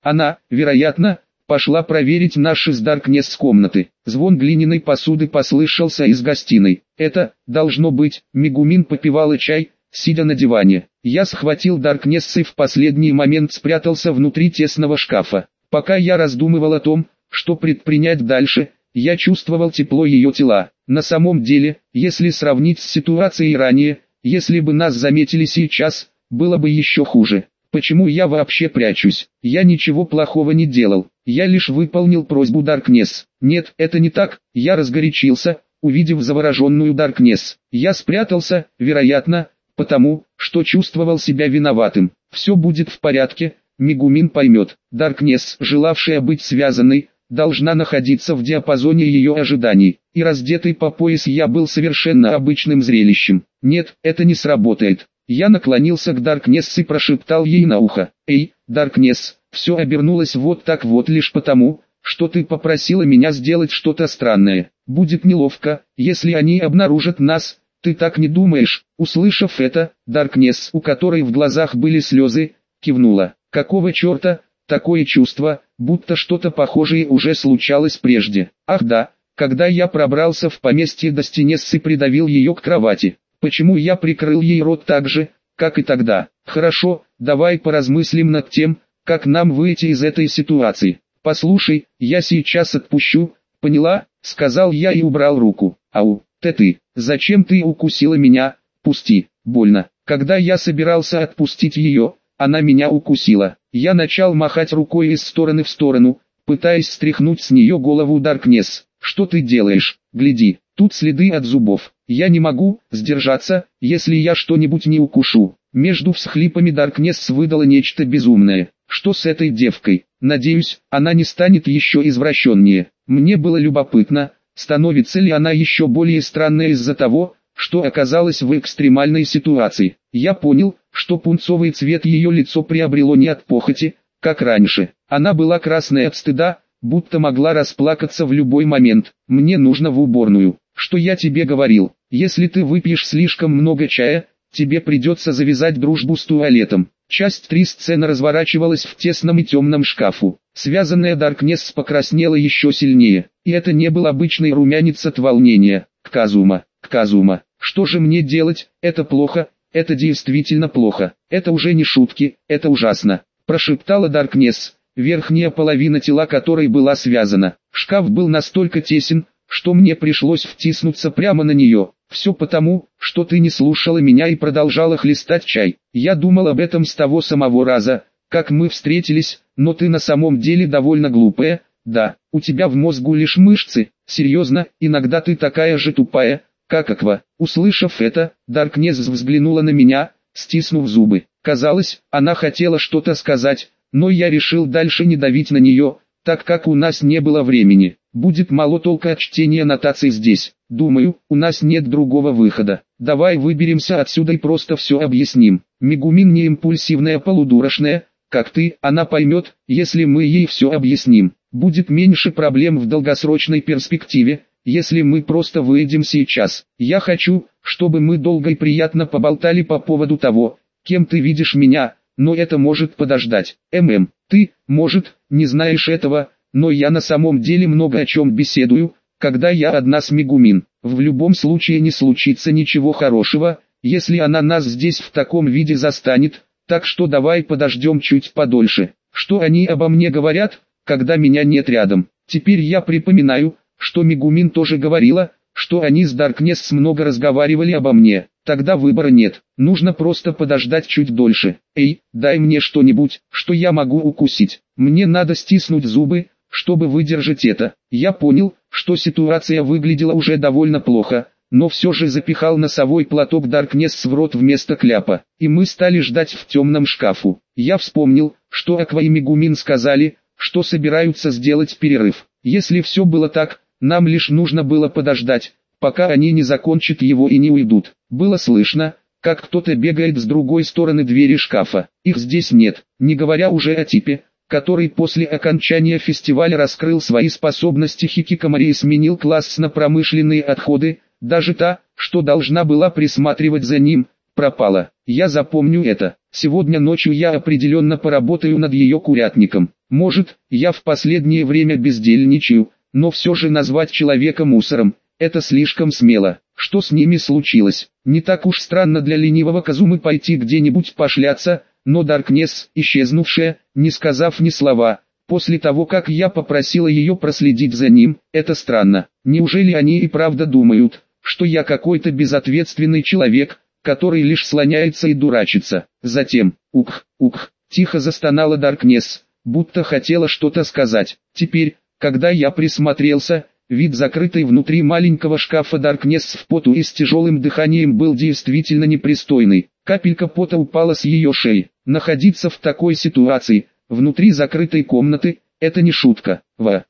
Она, вероятно, пошла проверить наши с Даркнесс комнаты. Звон глиняной посуды послышался из гостиной. Это, должно быть, Мегумин попивала чай, сидя на диване. Я схватил Даркнесс и в последний момент спрятался внутри тесного шкафа. Пока я раздумывал о том, что предпринять дальше, я чувствовал тепло ее тела. На самом деле, если сравнить с ситуацией ранее, если бы нас заметили сейчас, было бы еще хуже. Почему я вообще прячусь? Я ничего плохого не делал. Я лишь выполнил просьбу Даркнесс. Нет, это не так. Я разгорячился, увидев завороженную Даркнесс. Я спрятался, вероятно, потому, что чувствовал себя виноватым. Все будет в порядке, Мегумин поймет. Даркнесс, желавшая быть связанной, должна находиться в диапазоне ее ожиданий. И раздетый по пояс я был совершенно обычным зрелищем. Нет, это не сработает. Я наклонился к Даркнесс и прошептал ей на ухо: «Эй, Даркнесс, все обернулось вот так вот лишь потому, что ты попросила меня сделать что-то странное. Будет неловко, если они обнаружат нас, ты так не думаешь?» Услышав это, Даркнесс, у которой в глазах были слезы, кивнула. «Какого черта?» Такое чувство, будто что-то похожее уже случалось прежде. Ах да, когда я пробрался в поместье до Стенесс и придавил ее к кровати. Почему я прикрыл ей рот так же, как и тогда? Хорошо, давай поразмыслим над тем, как нам выйти из этой ситуации. Послушай, я сейчас отпущу, поняла? Сказал я и убрал руку. Ау, ты, зачем ты укусила меня? Пусти, больно. Когда я собирался отпустить ее, она меня укусила. Я начал махать рукой из стороны в сторону, пытаясь стряхнуть с нее голову Даркнесс. Что ты делаешь? Гляди, тут следы от зубов. Я не могу сдержаться, если я что-нибудь не укушу. Между всхлипами Даркнесс выдала нечто безумное. Что с этой девкой? Надеюсь, она не станет еще извращеннее. Мне было любопытно, становится ли она еще более странной из-за того, что оказалась в экстремальной ситуации. Я понял, что пунцовый цвет ее лицо приобрело не от похоти, как раньше. Она была красной от стыда, будто могла расплакаться в любой момент. «Мне нужно в уборную. Что я тебе говорил? Если ты выпьешь слишком много чая, тебе придется завязать дружбу с туалетом». Часть 3 сцена разворачивалась в тесном и темном шкафу. Связанная Даркнесс покраснела еще сильнее. И это не был обычный румянец от волнения. Казума, что же мне делать? Это плохо, это действительно плохо. Это уже не шутки, это ужасно. Прошептала Даркнесс, верхняя половина тела которой была связана. Шкаф был настолько тесен, что мне пришлось втиснуться прямо на нее. Все потому, что ты не слушала меня и продолжала хлестать чай. Я думал об этом с того самого раза, как мы встретились, но ты на самом деле довольно глупая. Да, у тебя в мозгу лишь мышцы. Серьезно, иногда ты такая же тупая, как Аква. Услышав это, Даркнесс взглянула на меня, стиснув зубы. Казалось, она хотела что-то сказать, но я решил дальше не давить на нее, так как у нас не было времени. Будет мало толка от чтения нотаций здесь. Думаю, у нас нет другого выхода. Давай выберемся отсюда и просто все объясним. Мегумин не импульсивная полудурочная, как ты, она поймет, если мы ей все объясним. Будет меньше проблем в долгосрочной перспективе, если мы просто выйдем сейчас. Я хочу, чтобы мы долго и приятно поболтали по поводу того, кем ты видишь меня, но это может подождать. Ты, может, не знаешь этого, но я на самом деле много о чем беседую, когда я одна с Мегумин. В любом случае не случится ничего хорошего, если она нас здесь в таком виде застанет, так что давай подождем чуть подольше. Что они обо мне говорят, когда меня нет рядом? Теперь я припоминаю, что Мегумин тоже говорила, что они с Даркнесс много разговаривали обо мне. Тогда выбора нет, нужно просто подождать чуть дольше. Эй, дай мне что-нибудь, что я могу укусить. Мне надо стиснуть зубы, чтобы выдержать это. Я понял, что ситуация выглядела уже довольно плохо, но все же запихал носовой платок Даркнесс в рот вместо кляпа. И мы стали ждать в темном шкафу. Я вспомнил, что Аква и Мегумин сказали, что собираются сделать перерыв. Если все было так, нам лишь нужно было подождать, пока они не закончат его и не уйдут. Было слышно, как кто-то бегает с другой стороны двери шкафа. Их здесь нет, не говоря уже о типе, который после окончания фестиваля раскрыл свои способности хикикамори и сменил класс на промышленные отходы. Даже та, что должна была присматривать за ним, пропала. Я запомню это. Сегодня ночью я определенно поработаю над ее курятником. Может, я в последнее время бездельничаю, но все же назвать человека мусором – это слишком смело. Что с ними случилось? Не так уж странно для ленивого Казумы пойти где-нибудь пошляться, но Даркнесс, исчезнувшая, не сказав ни слова, после того как я попросила ее проследить за ним, это странно. Неужели они и правда думают, что я какой-то безответственный человек, который лишь слоняется и дурачится? Затем, тихо застонала Даркнесс, будто хотела что-то сказать. Теперь, когда я присмотрелся, вид закрытой внутри маленького шкафа Даркнесс в поту и с тяжелым дыханием был действительно непристойный. Капелька пота упала с ее шеи. Находиться в такой ситуации, внутри закрытой комнаты, это не шутка.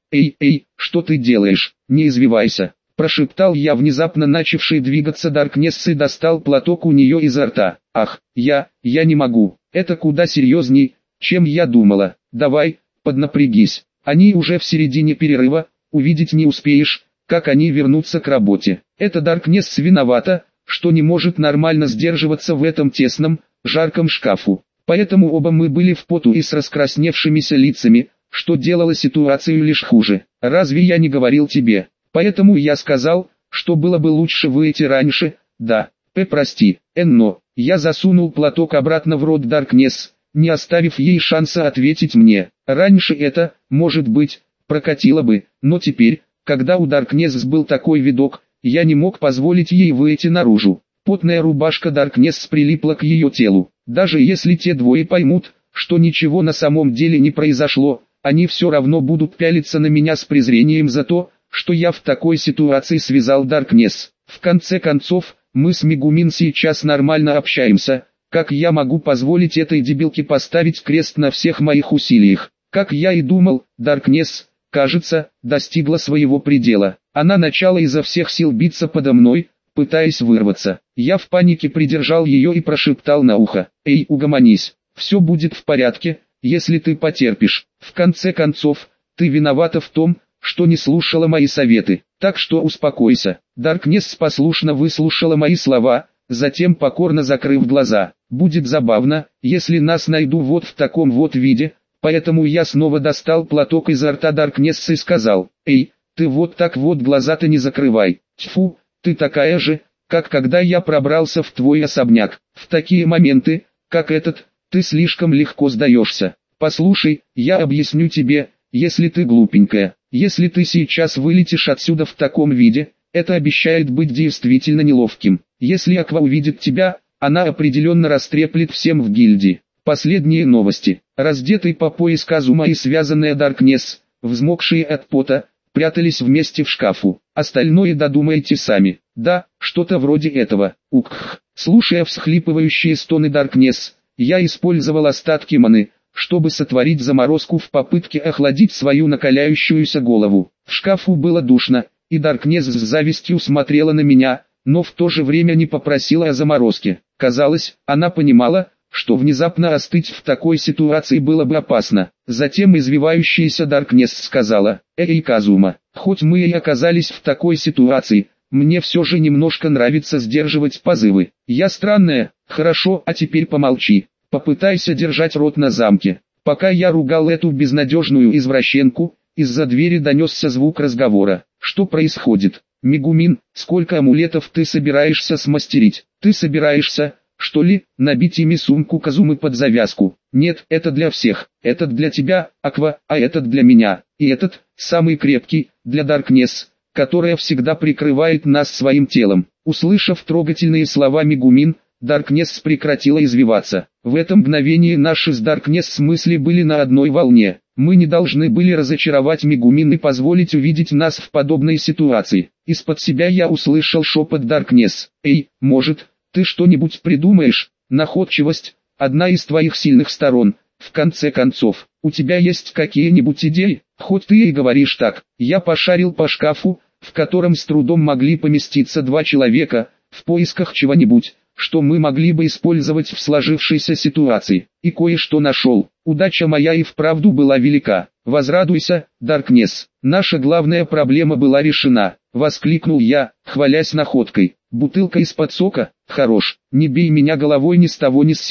Эй, что ты делаешь? Не извивайся, прошептал я, внезапно начавший двигаться Даркнесс, и достал платок у нее изо рта. Ах, я не могу, это куда серьезней, чем я думала. Давай, поднапрягись, они уже в середине перерыва, увидеть не успеешь, как они вернутся к работе. Это Даркнесс виновата, что не может нормально сдерживаться в этом тесном, жарком шкафу. Поэтому оба мы были в поту и с раскрасневшимися лицами, что делало ситуацию лишь хуже. Разве я не говорил тебе? Поэтому я сказал, что было бы лучше выйти раньше. Да, прости, но я засунул платок обратно в рот Даркнесс, не оставив ей шанса ответить мне. Раньше это, может быть, прокатило бы, но теперь, когда у Даркнесс был такой видок, я не мог позволить ей выйти наружу. Потная рубашка Даркнесс прилипла к ее телу. Даже если те двое поймут, что ничего на самом деле не произошло, они все равно будут пялиться на меня с презрением за то, что я в такой ситуации связал Даркнесс. В конце концов, мы с Мегумин сейчас нормально общаемся. Как я могу позволить этой дебилке поставить крест на всех моих усилиях? Как я и думал, Даркнесс, кажется, достигла своего предела. Она начала изо всех сил биться подо мной, пытаясь вырваться. Я в панике придержал ее и прошептал на ухо: «Эй, угомонись, все будет в порядке, если ты потерпишь. В конце концов, ты виновата в том, что не слушала мои советы, так что успокойся». Даркнесс послушно выслушала мои слова, затем покорно закрыв глаза. «Будет забавно, если нас найду вот в таком вот виде», поэтому я снова достал платок изо рта Даркнесс и сказал: «Эй, ты вот так вот глаза-то не закрывай. Тьфу, ты такая же, как когда я пробрался в твой особняк. В такие моменты, как этот, ты слишком легко сдаешься. Послушай, я объясню тебе, если ты глупенькая, если ты сейчас вылетишь отсюда в таком виде, это обещает быть действительно неловким. Если Аква увидит тебя, она определенно растреплет всем в гильдии». Последние новости. Раздетый по пояс Казума и связанная Даркнесс, взмокшие от пота, прятались вместе в шкафу. Остальное додумайте сами. Да, что-то вроде этого. Слушая всхлипывающие стоны Даркнесс, я использовал остатки маны, чтобы сотворить заморозку в попытке охладить свою накаляющуюся голову. В шкафу было душно, и Даркнесс с завистью смотрела на меня, но в то же время не попросила о заморозке. Казалось, она понимала, что внезапно остыть в такой ситуации было бы опасно. Затем извивающаяся Даркнесс сказала: «Эй, Казума, хоть мы и оказались в такой ситуации, мне все же немножко нравится сдерживать позывы. Я странная, хорошо, а теперь помолчи. Попытайся держать рот на замке». Пока я ругал эту безнадежную извращенку, из-за двери донесся звук разговора. «Что происходит? Мегумин, сколько амулетов ты собираешься смастерить? Ты собираешься, что ли, набить ими сумку Казумы под завязку? Нет, это для всех. Этот для тебя, Аква, а этот для меня. И этот, самый крепкий, для Даркнесс, которая всегда прикрывает нас своим телом». Услышав трогательные слова Мегумин, Даркнесс прекратила извиваться. В это мгновение наши с Даркнесс мысли были на одной волне. Мы не должны были разочаровать Мегумин и позволить увидеть нас в подобной ситуации. Из-под себя я услышал шепот Даркнесс: «Эй, может, ты что-нибудь придумаешь? Находчивость – одна из твоих сильных сторон. В конце концов, у тебя есть какие-нибудь идеи? Хоть ты и говоришь так». Я пошарил по шкафу, в котором с трудом могли поместиться два человека, в поисках чего-нибудь, что мы могли бы использовать в сложившейся ситуации. И кое-что нашел. Удача моя и вправду была велика. «Возрадуйся, Даркнесс, наша главная проблема была решена», — воскликнул я, хвалясь находкой. «Бутылка из-под сока? Хорош, не бей меня головой ни с того ни с сего.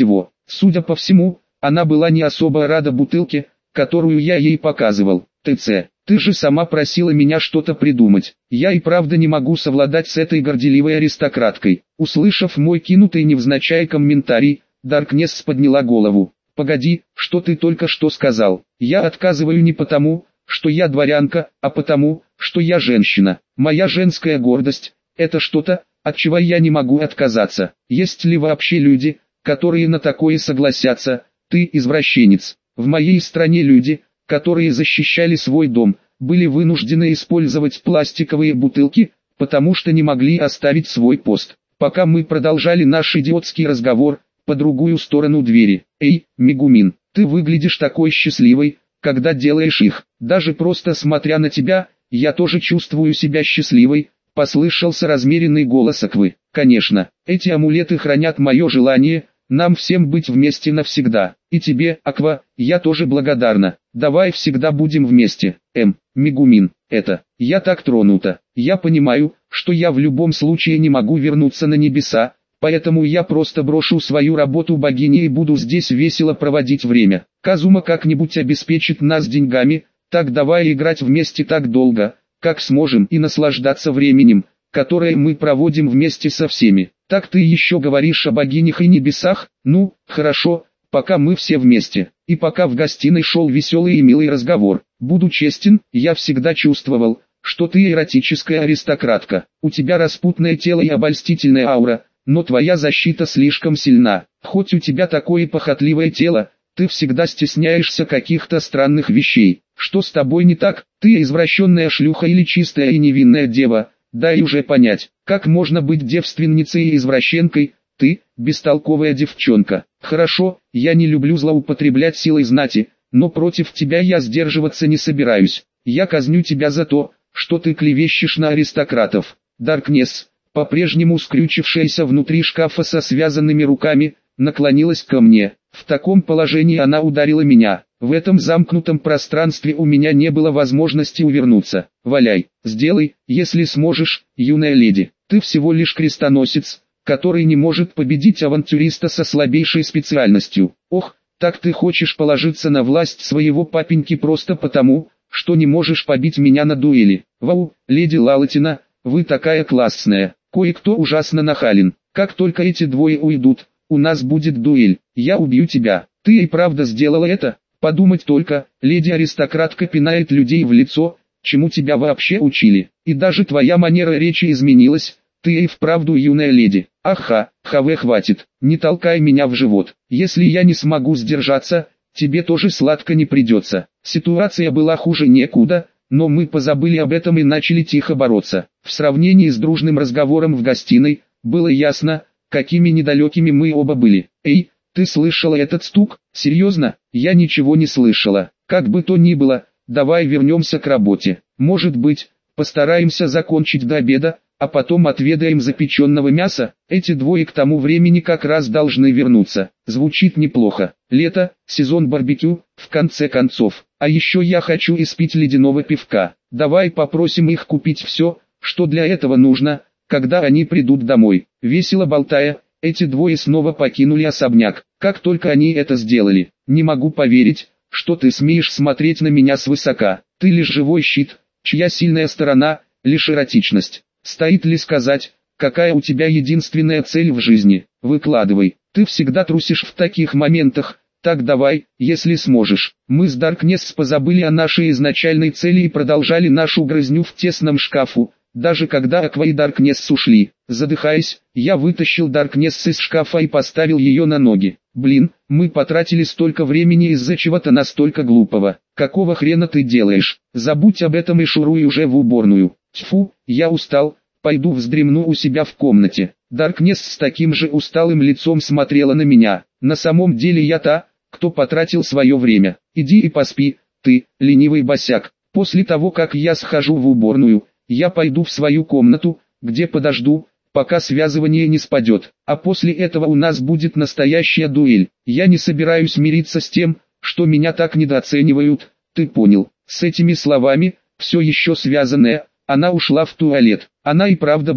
Судя по всему, она была не особо рада бутылке, которую я ей показывал. ТЦ, ты же сама просила меня что-то придумать. Я и правда не могу совладать с этой горделивой аристократкой. Услышав мой кинутый невзначай комментарий, Даркнесс подняла голову. Погоди, что ты только что сказал? Я отказываю не потому, что я дворянка, а потому, что я женщина. Моя женская гордость – это что-то, от чего я не могу отказаться. Есть ли вообще люди, которые на такое согласятся? Ты извращенец. В моей стране люди, которые защищали свой дом, были вынуждены использовать пластиковые бутылки, потому что не могли оставить свой пост. Пока мы продолжали наш идиотский разговор, по другую сторону двери. Эй, Мегумин, ты выглядишь такой счастливой, когда делаешь их. Даже просто смотря на тебя, я тоже чувствую себя счастливой, послышался размеренный голос Аквы. Конечно, эти амулеты хранят мое желание, нам всем быть вместе навсегда. И тебе, Аква, я тоже благодарна. Давай всегда будем вместе. Мегумин, я так тронута. Я понимаю, что я в любом случае не могу вернуться на небеса, поэтому я просто брошу свою работу богини и буду здесь весело проводить время. Казума как-нибудь обеспечит нас деньгами, так давай играть вместе так долго, как сможем, и наслаждаться временем, которое мы проводим вместе со всеми. Так ты еще говоришь о богинях и небесах? Ну, хорошо, пока мы все вместе. И пока в гостиной шел веселый и милый разговор. Буду честен, я всегда чувствовал, что ты эротическая аристократка. У тебя распутное тело и обольстительная аура, но твоя защита слишком сильна. Хоть у тебя такое похотливое тело, ты всегда стесняешься каких-то странных вещей. Что с тобой не так? Ты извращенная шлюха или чистая и невинная дева? Дай уже понять, как можно быть девственницей и извращенкой? Ты, бестолковая девчонка. Хорошо, я не люблю злоупотреблять силой знати, но против тебя я сдерживаться не собираюсь. Я казню тебя за то, что ты клевещешь на аристократов. Даркнесс, по-прежнему скрючившаяся внутри шкафа со связанными руками, наклонилась ко мне. В таком положении она ударила меня. В этом замкнутом пространстве у меня не было возможности увернуться. Валяй, сделай, если сможешь, юная леди. Ты всего лишь крестоносец, который не может победить авантюриста со слабейшей специальностью. Ох, так ты хочешь положиться на власть своего папеньки просто потому, что не можешь побить меня на дуэли. Вау, леди Лалатина, вы такая классная. Кое-кто ужасно нахален. Как только эти двое уйдут, у нас будет дуэль. Я убью тебя. Ты и правда сделала это? Подумать только, леди-аристократка пинает людей в лицо, чему тебя вообще учили. И даже твоя манера речи изменилась. Ты и вправду юная леди. Аха, хватит. Не толкай меня в живот. Если я не смогу сдержаться, тебе тоже сладко не придется. Ситуация была хуже некуда, но мы позабыли об этом и начали тихо бороться. В сравнении с дружным разговором в гостиной, было ясно, какими недалекими мы оба были. Эй, ты слышала этот стук? Серьезно? Я ничего не слышала. Как бы то ни было, давай вернемся к работе. Может быть, постараемся закончить до обеда, а потом отведаем запеченного мяса. Эти двое к тому времени как раз должны вернуться. Звучит неплохо. Лето, сезон барбекю, в конце концов. А еще я хочу испить ледяного пивка. Давай попросим их купить все, что для этого нужно, когда они придут домой. Весело болтая, эти двое снова покинули особняк. Как только они это сделали, не могу поверить, что ты смеешь смотреть на меня свысока. Ты лишь живой щит, чья сильная сторона – лишь эротичность. Стоит ли сказать, какая у тебя единственная цель в жизни? Выкладывай. Ты всегда трусишь в таких моментах. Так давай, если сможешь. Мы с Даркнесс позабыли о нашей изначальной цели и продолжали нашу грызню в тесном шкафу, даже когда Аква и Даркнесс ушли. Задыхаясь, я вытащил Даркнесс из шкафа и поставил ее на ноги. Блин, мы потратили столько времени из-за чего-то настолько глупого. Какого хрена ты делаешь? Забудь об этом и шуруй уже в уборную. Тьфу, я устал, пойду вздремну у себя в комнате. Даркнесс с таким же усталым лицом смотрела на меня. На самом деле я та, кто потратил свое время. Иди и поспи, ты, ленивый босяк. После того как я схожу в уборную, я пойду в свою комнату, где подожду, пока связывание не спадет. А после этого у нас будет настоящая дуэль. Я не собираюсь мириться с тем, что меня так недооценивают, ты понял. С этими словами, все еще связанная, она ушла в туалет. Она и правда была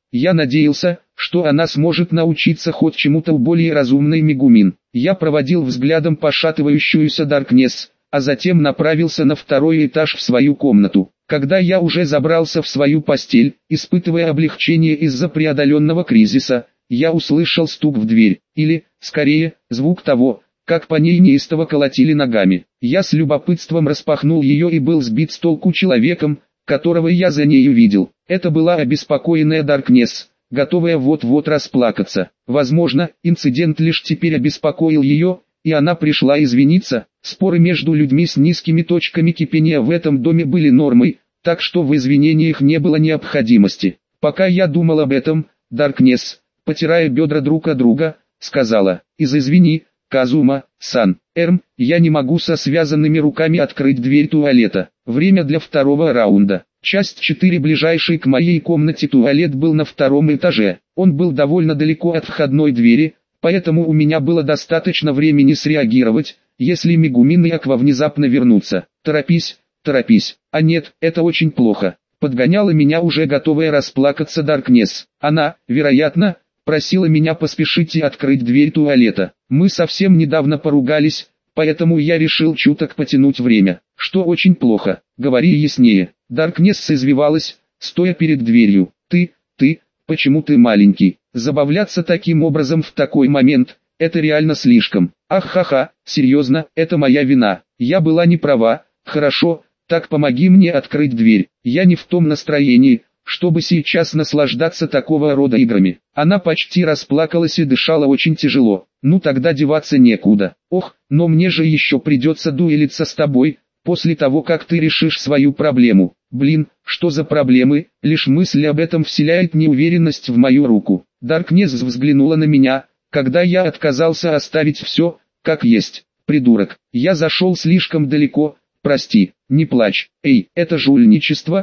Я надеялся, что она сможет научиться хоть чему-то у более разумной Мегумин. Я проводил взглядом пошатывающуюся Даркнесс, а затем направился на второй этаж в свою комнату. Когда я уже забрался в свою постель, испытывая облегчение из-за преодоленного кризиса, я услышал стук в дверь, или, скорее, звук того, как по ней неистово колотили ногами. Я с любопытством распахнул ее и был сбит с толку человеком, которого я за нею видел. Это была обеспокоенная Даркнесс, готовая вот-вот расплакаться. Возможно, инцидент лишь теперь обеспокоил ее, и она пришла извиниться. Споры между людьми с низкими точками кипения в этом доме были нормой, так что в извинениях не было необходимости. Пока я думал об этом, Даркнесс, потирая бедра друг от друга, сказала: «Извини, Казума-сан, я не могу со связанными руками открыть дверь туалета. Время для второго раунда». Часть 4. Ближайший к моей комнате туалет был на втором этаже. Он был довольно далеко от входной двери, поэтому у меня было достаточно времени среагировать, если Мегумин и Аква внезапно вернутся. «Торопись, торопись, а нет, это очень плохо», подгоняла меня уже готовая расплакаться Даркнесс. Она, вероятно, просила меня поспешить и открыть дверь туалета. Мы совсем недавно поругались, поэтому я решил чуток потянуть время. «Что очень плохо, говори яснее». Даркнесс извивалась, стоя перед дверью. Ты, почему ты маленький? Забавляться таким образом в такой момент, это реально слишком. Ах-ха-ха, серьезно, это моя вина. Я была не права. Хорошо, так помоги мне открыть дверь. Я не в том настроении, чтобы сейчас наслаждаться такого рода играми». Она почти расплакалась и дышала очень тяжело. «Ну тогда деваться некуда. Ох, но мне же еще придется дуэлиться с тобой, после того как ты решишь свою проблему». «Блин, что за проблемы?» Лишь мысль об этом вселяет неуверенность в мою руку. Даркнесс взглянула на меня, когда я отказался оставить все, как есть. «Придурок, я зашел слишком далеко, прости, не плачь. Эй, это жульничество,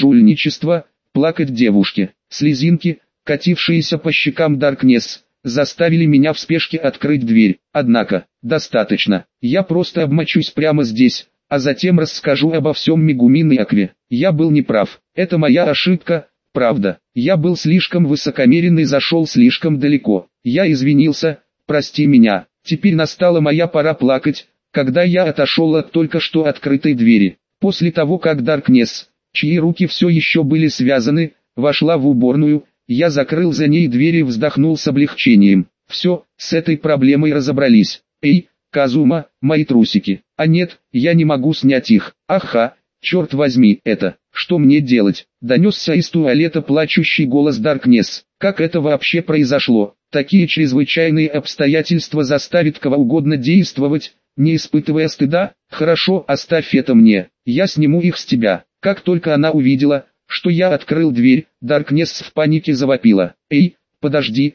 плакать девушке». Слезинки, катившиеся по щекам Даркнесс, заставили меня в спешке открыть дверь. Однако, достаточно, я просто обмочусь прямо здесь, а затем расскажу обо всем Мегумин и Акве. Я был неправ, это моя ошибка, правда. Я был слишком высокомерен и зашел слишком далеко. Я извинился, прости меня. Теперь настала моя пора плакать, когда я отошел от только что открытой двери. После того как Даркнесс, чьи руки все еще были связаны, вошла в уборную, я закрыл за ней дверь и вздохнул с облегчением. Все, с этой проблемой разобрались. «Эй, Казума, мои трусики». «А нет, я не могу снять их». «Аха, черт возьми, это, что мне делать?» Донесся из туалета плачущий голос Даркнесс. «Как это вообще произошло? Такие чрезвычайные обстоятельства заставят кого угодно действовать, не испытывая стыда? Хорошо, оставь это мне, я сниму их с тебя». Как только она увидела, что я открыл дверь, Даркнесс в панике завопила: «Эй, подожди,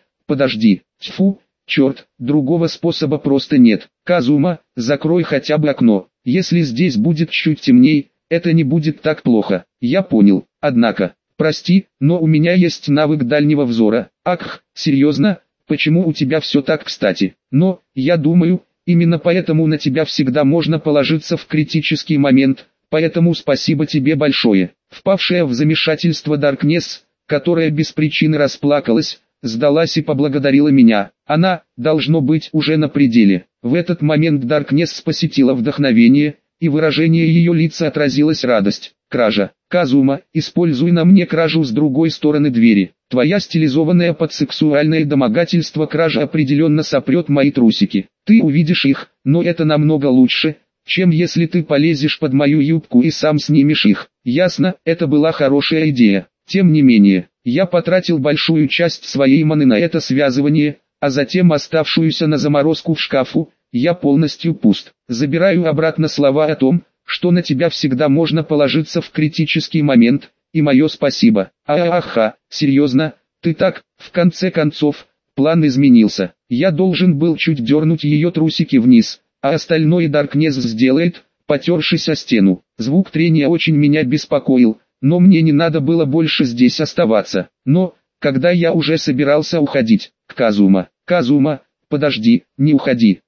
тьфу, черт, другого способа просто нет. Казума, закрой хотя бы окно, если здесь будет чуть темней, это не будет так плохо». Я понял, однако, прости, но у меня есть навык дальнего взора. Ах, серьезно, почему у тебя все так кстати? Но, я думаю, именно поэтому на тебя всегда можно положиться в критический момент. Поэтому спасибо тебе большое». Впавшая в замешательство Даркнесс, которая без причины расплакалась, сдалась и поблагодарила меня. Она, должно быть, уже на пределе. В этот момент Даркнесс посетила вдохновение, и выражение ее лица отразилась радость. «Кража. Казума, используй на мне кражу с другой стороны двери. Твоя стилизованная под сексуальное домогательство кража определенно сопрет мои трусики. Ты увидишь их, но это намного лучше, чем если ты полезешь под мою юбку и сам снимешь их». Ясно, это была хорошая идея. Тем не менее, я потратил большую часть своей маны на это связывание, а затем оставшуюся на заморозку в шкафу. Я полностью пуст. Забираю обратно слова о том, что на тебя всегда можно положиться в критический момент, и мое спасибо. Аха, серьезно, ты так, в конце концов, план изменился. Я должен был чуть дернуть ее трусики вниз, а остальное Даркнесс сделает, потершись о стену. Звук трения очень меня беспокоил, но мне не надо было больше здесь оставаться. Но, когда я уже собирался уходить, Казума, подожди, не уходи.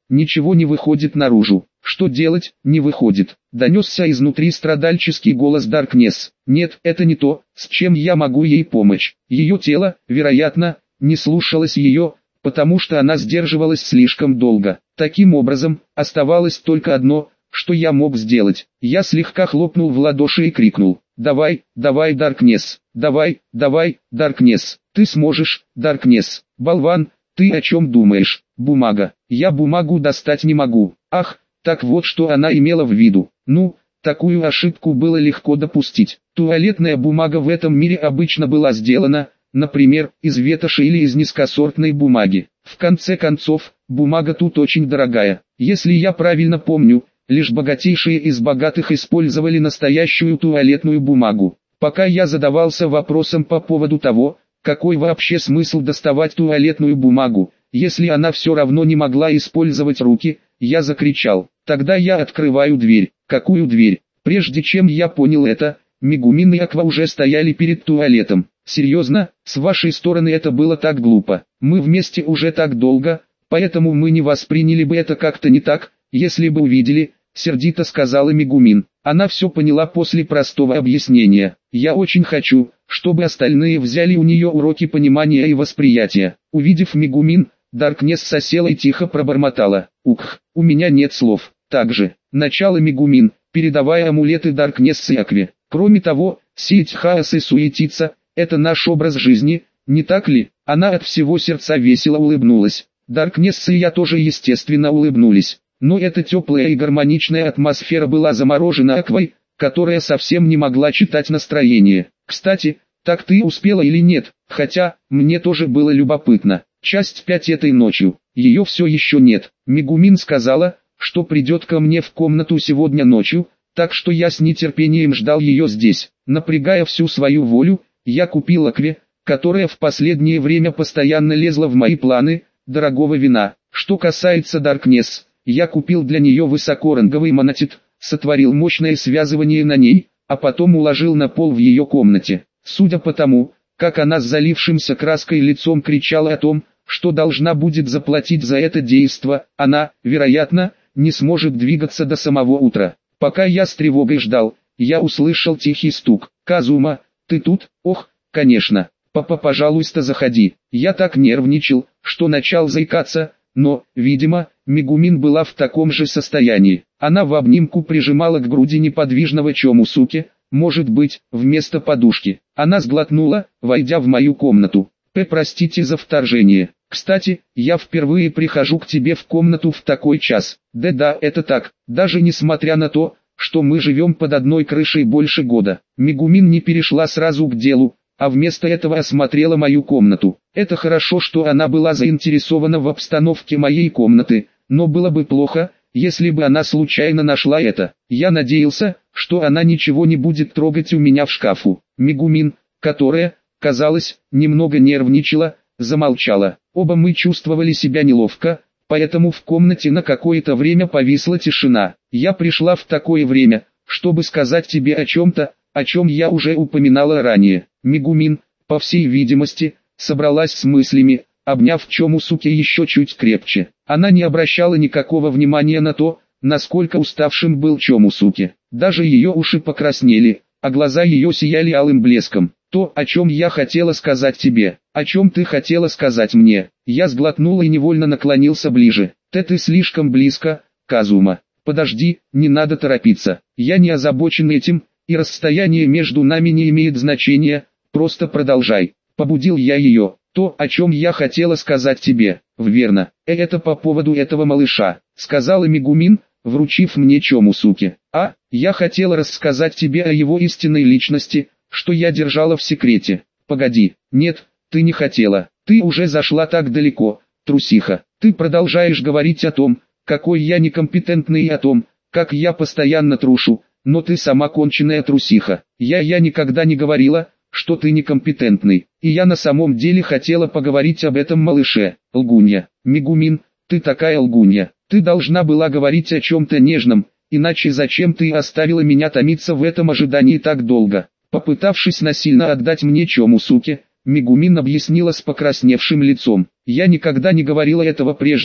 ничего не выходит наружу. Что делать, не выходит. Донесся изнутри страдальческий голос Даркнесс. Нет, это не то, с чем я могу ей помочь. Ее тело, вероятно, не слушалось ее, потому что она сдерживалась слишком долго. Таким образом, оставалось только одно, что я мог сделать. Я слегка хлопнул в ладоши и крикнул: «Давай, давай, Даркнесс! Давай, давай, Даркнесс! Ты сможешь, Даркнесс! Болван, ты о чем думаешь? Бумага! Я бумагу достать не могу!» Ах, так вот что она имела в виду. Ну, такую ошибку было легко допустить. Туалетная бумага в этом мире обычно была сделана, например, из ветоши или из низкосортной бумаги. В конце концов, бумага тут очень дорогая. Если я правильно помню, лишь богатейшие из богатых использовали настоящую туалетную бумагу. Пока я задавался вопросом по поводу того, какой вообще смысл доставать туалетную бумагу, если она все равно не могла использовать руки, я закричал: «Тогда я открываю дверь». Какую дверь? Прежде чем я понял это, Мегумин и Аква уже стояли перед туалетом. Серьезно, с вашей стороны это было так глупо. Мы вместе уже так долго, поэтому мы не восприняли бы это как-то не так, если бы увидели, сердито сказала Мегумин. Она все поняла после простого объяснения. Я очень хочу, чтобы остальные взяли у нее уроки понимания и восприятия. Увидев Мегумин, Даркнесс сосела и тихо пробормотала: «Ух, у меня нет слов». Также, начало Мегумин, передавая амулеты Даркнесс и Акве. Кроме того, сеять хаос и суетиться – это наш образ жизни, не так ли? Она от всего сердца весело улыбнулась. Даркнесс и я тоже естественно улыбнулись. Но эта теплая и гармоничная атмосфера была заморожена Аквой, которая совсем не могла читать настроение. Кстати, так ты успела или нет? Хотя, мне тоже было любопытно. Часть 5 этой ночью. Ее все еще нет. Мегумин сказала, что придет ко мне в комнату сегодня ночью, так что я с нетерпением ждал ее здесь. Напрягая всю свою волю, я купил Акве, которая в последнее время постоянно лезла в мои планы, дорогого вина. Что касается Даркнесс, я купил для нее высокоранговый монотит, сотворил мощное связывание на ней, а потом уложил на пол в ее комнате. Судя по тому, как она с залившимся краской лицом кричала о том, что должна будет заплатить за это действо, она, вероятно, не сможет двигаться до самого утра. Пока я с тревогой ждал, я услышал тихий стук. «Казума, ты тут?» «Ох, конечно. Папа, пожалуйста, заходи». Я так нервничал, что начал заикаться, но, видимо, Мегумин была в таком же состоянии. Она в обнимку прижимала к груди неподвижного Чомусуке, может быть, вместо подушки. Она сглотнула, войдя в мою комнату. «Простите за вторжение. Кстати, я впервые прихожу к тебе в комнату в такой час». «Да, это так, даже несмотря на то, что мы живем под одной крышей больше года». Мегумин не перешла сразу к делу, а вместо этого осмотрела мою комнату. Это хорошо, что она была заинтересована в обстановке моей комнаты, но было бы плохо, если бы она случайно нашла это. Я надеялся, что она ничего не будет трогать у меня в шкафу. Мегумин, которая, казалось, немного нервничала, замолчала. Оба мы чувствовали себя неловко, поэтому в комнате на какое-то время повисла тишина. «Я пришла в такое время, чтобы сказать тебе о чем-то, о чем я уже упоминала ранее». Мегумин, по всей видимости, собралась с мыслями, обняв Чомусуке еще чуть крепче. Она не обращала никакого внимания на то, насколько уставшим был Чомусуке. Даже ее уши покраснели, а глаза ее сияли алым блеском. «То, о чем я хотела сказать тебе, о чем ты хотела сказать мне». Я сглотнул и невольно наклонился ближе. Ты слишком близко, Казума. Подожди, не надо торопиться. Я не озабочен этим, и расстояние между нами не имеет значения, просто продолжай. Побудил я ее. «То, о чем я хотела сказать тебе, верно, это по поводу этого малыша», сказала Мегумин, вручив мне Чомусуке. Я хотела рассказать тебе о его истинной личности, что я держала в секрете. Погоди, нет, ты не хотела, ты уже зашла так далеко, трусиха. Ты продолжаешь говорить о том, какой я некомпетентный и о том, как я постоянно трушу, но ты сама конченая трусиха. Я никогда не говорила, что ты некомпетентный, и я на самом деле хотела поговорить об этом малыше. Лгунья. Мегумин, ты такая лгунья. Ты должна была говорить о чем-то нежном, иначе зачем ты оставила меня томиться в этом ожидании так долго? Попытавшись насильно отдать мне Чомусуке, Мегумин объяснила с покрасневшим лицом. Я никогда не говорила этого прежде,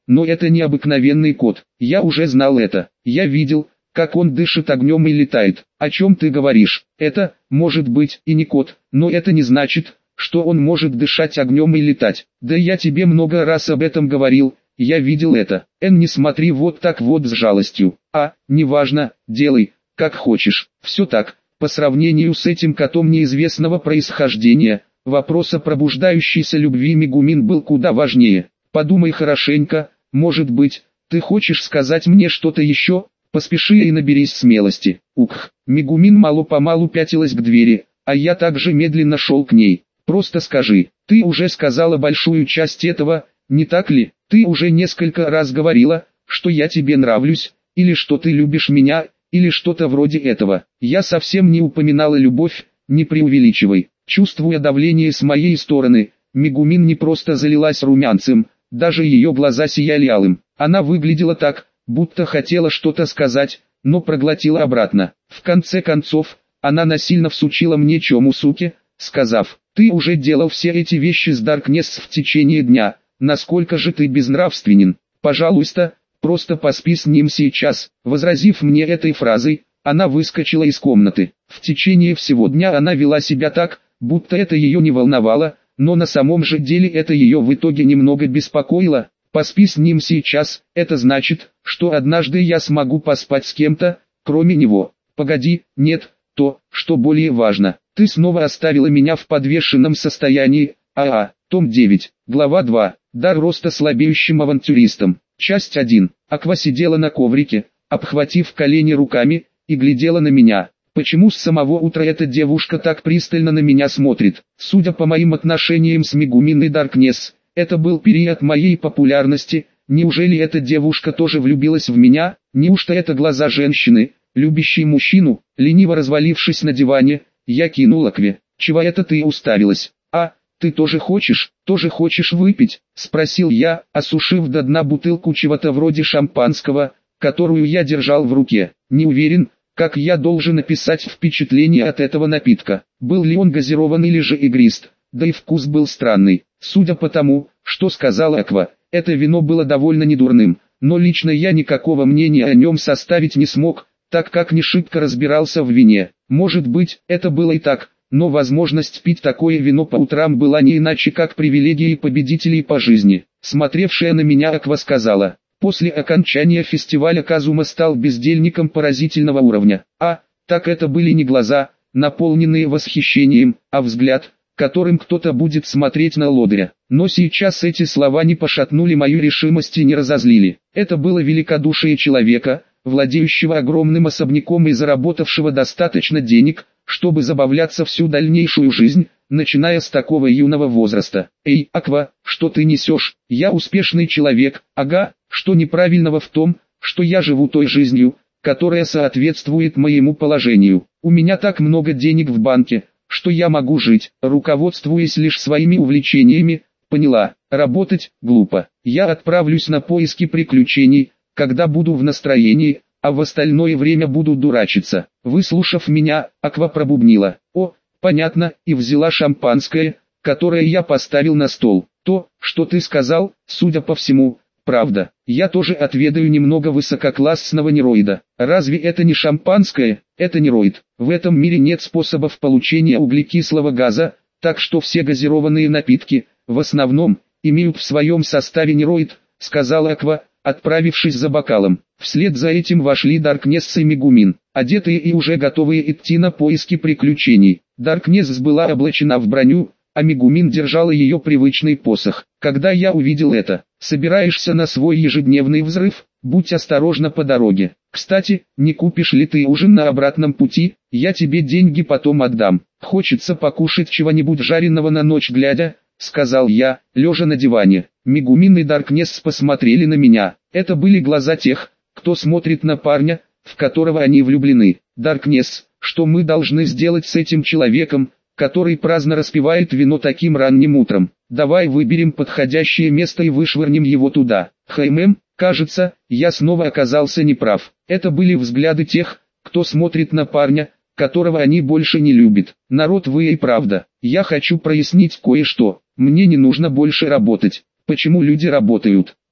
но это не обыкновенный кот. Я уже знал это. Я видел, как он дышит огнем и летает. О чем ты говоришь? Это, может быть, и не кот, но это не значит, что он может дышать огнем и летать. Да я тебе много раз об этом говорил, я видел это. Не смотри вот так вот с жалостью. Неважно, делай, как хочешь. Все так, по сравнению с этим котом неизвестного происхождения, вопрос о пробуждающейся любви Мегумин был куда важнее. Подумай хорошенько, может быть, ты хочешь сказать мне что-то еще? Поспеши и наберись смелости. Мегумин мало-помалу пятилась к двери, а я также медленно шел к ней. Просто скажи, ты уже сказала большую часть этого, не так ли? Ты уже несколько раз говорила, что я тебе нравлюсь, или что ты любишь меня, или что-то вроде этого. Я совсем не упоминала любовь, не преувеличивай. Чувствуя давление с моей стороны, Мегумин не просто залилась румянцем, даже ее глаза сияли алым. Она выглядела так, будто хотела что-то сказать, но проглотила обратно. В конце концов, она насильно всучила мне чему суки, сказав: «Ты уже делал все эти вещи с Даркнесс в течение дня, насколько же ты безнравственен, пожалуйста, просто поспи с ним сейчас». Возразив мне этой фразой, она выскочила из комнаты. В течение всего дня она вела себя так, будто это ее не волновало, но на самом же деле это ее в итоге немного беспокоило. «Поспи с ним сейчас, это значит, что однажды я смогу поспать с кем-то, кроме него. Погоди, нет, то, что более важно, ты снова оставила меня в подвешенном состоянии». Том 9, глава 2, дар роста слабеющим авантюристам. Часть 1. Аква сидела на коврике, обхватив колени руками, и глядела на меня. Почему с самого утра эта девушка так пристально на меня смотрит? Судя по моим отношениям с Мегумин и Даркнесс, это был период моей популярности. Неужели эта девушка тоже влюбилась в меня? Неужто это глаза женщины, любящей мужчину? Лениво развалившись на диване, я кинул Акве: «Чего это ты уставилась? Ты тоже хочешь выпить?» — спросил я, осушив до дна бутылку чего-то вроде шампанского, которую я держал в руке. Не уверен, как я должен описать впечатление от этого напитка. Был ли он газирован или же игрист, да и вкус был странный. Судя по тому, что сказала Аква, это вино было довольно недурным, но лично я никакого мнения о нем составить не смог, так как не шибко разбирался в вине. Может быть, это было и так, но возможность пить такое вино по утрам была не иначе как привилегией победителей по жизни. Смотревшая на меня Аква сказала: «После окончания фестиваля Казума стал бездельником поразительного уровня». Так это были не глаза, наполненные восхищением, а взгляд, которым кто-то будет смотреть на лодыря. Но сейчас эти слова не пошатнули мою решимость и не разозлили. Это было великодушие человека, владеющего огромным особняком и заработавшего достаточно денег, чтобы забавляться всю дальнейшую жизнь, начиная с такого юного возраста. «Эй, Аква, что ты несешь? Я успешный человек». Что неправильного в том, что я живу той жизнью, которая соответствует моему положению? У меня так много денег в банке, что я могу жить, руководствуясь лишь своими увлечениями. Поняла, работать глупо. Я отправлюсь на поиски приключений, когда буду в настроении, а в остальное время буду дурачиться. Выслушав меня, Аква пробубнила: понятно, и взяла шампанское, которое я поставил на стол. То, что ты сказал, судя по всему, правда. Я тоже отведаю немного высококлассного нероида. Разве это не шампанское? Это нероид. В этом мире нет способов получения углекислого газа, так что все газированные напитки, в основном, имеют в своем составе нероид, сказала Аква, отправившись за бокалом. Вслед за этим вошли Даркнесс и Мегумин, одетые и уже готовые идти на поиски приключений. Даркнесс была облачена в броню, а Мегумин держала ее привычный посох. Когда я увидел это: «Собираешься на свой ежедневный взрыв? Будь осторожна по дороге. Кстати, не купишь ли ты ужин на обратном пути? Я тебе деньги потом отдам. Хочется покушать чего-нибудь жареного на ночь глядя», — сказал я, лежа на диване. Мегумин и Даркнесс посмотрели на меня. Это были глаза тех, кто смотрит на парня, в которого они влюблены. «Даркнесс, что мы должны сделать с этим человеком, который праздно распивает вино таким ранним утром? Давай выберем подходящее место и вышвырнем его туда». Кажется, я снова оказался неправ. Это были взгляды тех, кто смотрит на парня, которого они больше не любят. Народ, вы и правда. Я хочу прояснить кое-что. Мне не нужно больше работать. Почему люди работают?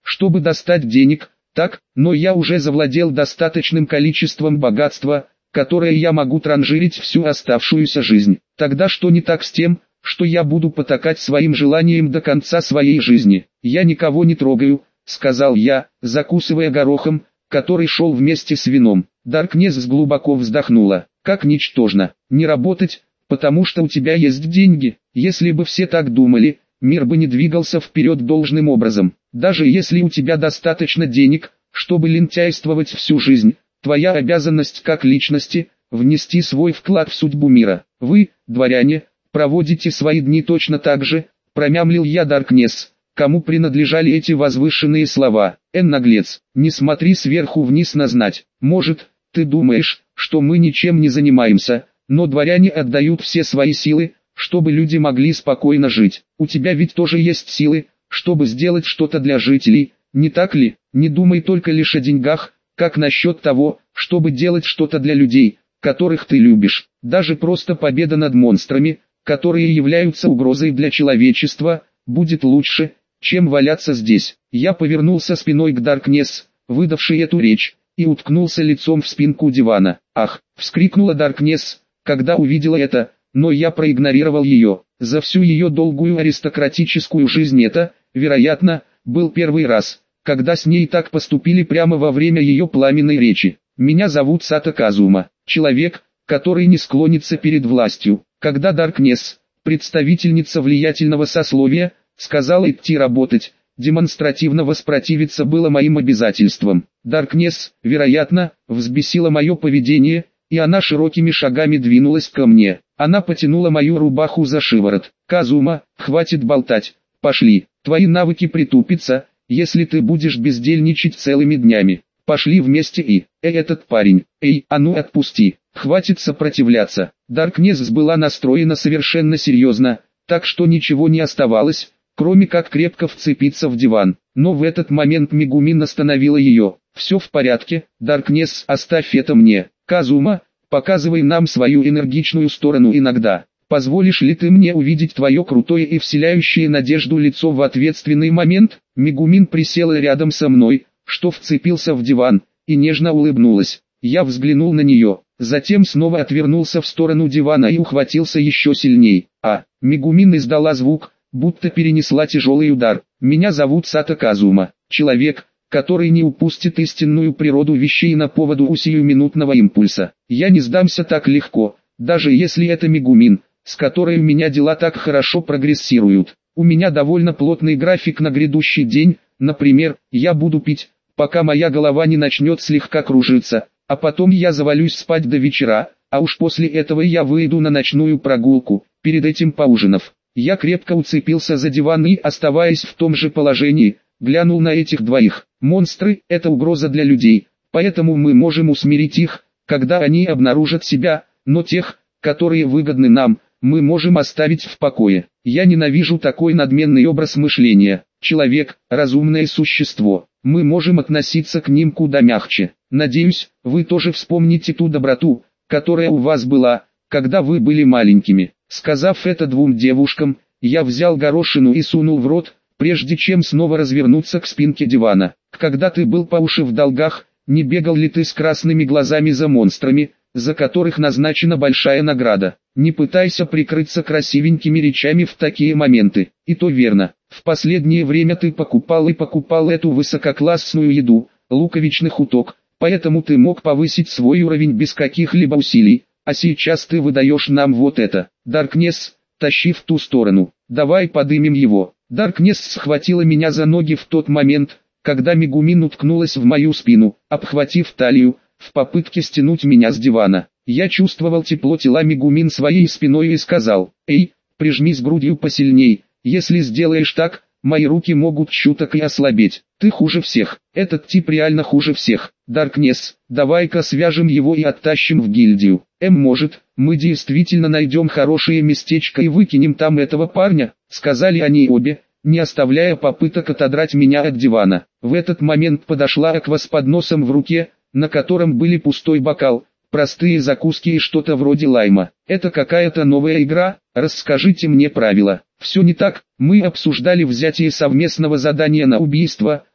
чтобы достать денег, так, но я уже завладел достаточным количеством богатства, которое я могу транжирить всю оставшуюся жизнь. Тогда что не так с тем, что я буду потакать своим желаниям до конца своей жизни? Я никого не трогаю, сказал я, закусывая горохом, который шел вместе с вином. Даркнесс глубоко вздохнула. Как ничтожно, не работать, потому что у тебя есть деньги. Если бы все так думали, мир бы не двигался вперед должным образом. Даже если у тебя достаточно денег, чтобы лентяйствовать всю жизнь, твоя обязанность как личности – внести свой вклад в судьбу мира. Вы, дворяне, проводите свои дни точно так же, промямлил я. Даркнесс, кому принадлежали эти возвышенные слова? Наглец, не смотри сверху вниз на знать. Может, ты думаешь, что мы ничем не занимаемся, но дворяне отдают все свои силы, чтобы люди могли спокойно жить. У тебя ведь тоже есть силы, чтобы сделать что-то для жителей, не так ли? Не думай только лишь о деньгах, как насчет того, чтобы делать что-то для людей, которых ты любишь. Даже просто победа над монстрами, которые являются угрозой для человечества, будет лучше, чем валяться здесь. Я повернулся спиной к Даркнесс, выдавшей эту речь, и уткнулся лицом в спинку дивана. «Ах!» — вскрикнула Даркнесс, когда увидела это, но я проигнорировал ее. За всю ее долгую аристократическую жизнь это, вероятно, был первый раз, когда с ней так поступили прямо во время ее пламенной речи. «Меня зовут Сато Казума, человек, который не склонится перед властью». Когда Даркнесс, представительница влиятельного сословия, сказала идти работать, демонстративно воспротивиться было моим обязательством. Даркнесс, вероятно, взбесила мое поведение, и она широкими шагами двинулась ко мне. Она потянула мою рубаху за шиворот. «Казума, хватит болтать, пошли, твои навыки притупятся, если ты будешь бездельничать целыми днями. Пошли вместе и, этот парень, а ну отпусти, хватит сопротивляться». Даркнесс была настроена совершенно серьезно, так что ничего не оставалось, кроме как крепко вцепиться в диван. Но в этот момент Мегумин остановила ее. «Все в порядке, Даркнесс, оставь это мне. Казума, показывай нам свою энергичную сторону иногда. Позволишь ли ты мне увидеть твое крутое и вселяющее надежду лицо в ответственный момент?» Мегумин присела рядом со мной, что вцепился в диван, и нежно улыбнулась. Я взглянул на нее, затем снова отвернулся в сторону дивана и ухватился еще сильней. Мегумин издала звук, будто перенесла тяжелый удар. «Меня зовут Сато Казума, человек, который не упустит истинную природу вещей на поводу у сиюминутного импульса. Я не сдамся так легко, даже если это Мегумин, с которой у меня дела так хорошо прогрессируют. У меня довольно плотный график на грядущий день, например, я буду пить, пока моя голова не начнет слегка кружиться, а потом я завалюсь спать до вечера, а уж после этого я выйду на ночную прогулку, перед этим поужинав». Я крепко уцепился за диван и, оставаясь в том же положении, глянул на этих двоих. Монстры – это угроза для людей, поэтому мы можем усмирить их, когда они обнаружат себя, но тех, которые выгодны нам, мы можем оставить в покое. Я ненавижу такой надменный образ мышления. Человек – разумное существо. Мы можем относиться к ним куда мягче. Надеюсь, вы тоже вспомните ту доброту, которая у вас была, когда вы были маленькими. Сказав это двум девушкам, я взял горошину и сунул в рот, прежде чем снова развернуться к спинке дивана. «Когда ты был по уши в долгах, не бегал ли ты с красными глазами за монстрами, за которых назначена большая награда? Не пытайся прикрыться красивенькими речами в такие моменты. И то верно, в последнее время ты покупал эту высококлассную еду, луковичных уток, поэтому ты мог повысить свой уровень без каких-либо усилий, а сейчас ты выдаешь нам вот это». «Даркнесс, тащи в ту сторону, давай подымем его». Даркнесс схватила меня за ноги в тот момент, когда Мегумин уткнулась в мою спину, обхватив талию, в попытке стянуть меня с дивана. Я чувствовал тепло тела Мегумин своей спиной и сказал: «Эй, прижмись грудью посильней, если сделаешь так, мои руки могут чуток и ослабеть. Ты хуже всех, этот тип реально хуже всех. Даркнесс, давай-ка свяжем его и оттащим в гильдию. Может, мы действительно найдем хорошее местечко и выкинем там этого парня», сказали они обе, не оставляя попыток отодрать меня от дивана. В этот момент подошла Аква с подносом в руке, на котором были пустой бокал, простые закуски и что-то вроде лайма. «Это какая-то новая игра, расскажите мне правила». «Все не так, мы обсуждали взятие совместного задания на убийство,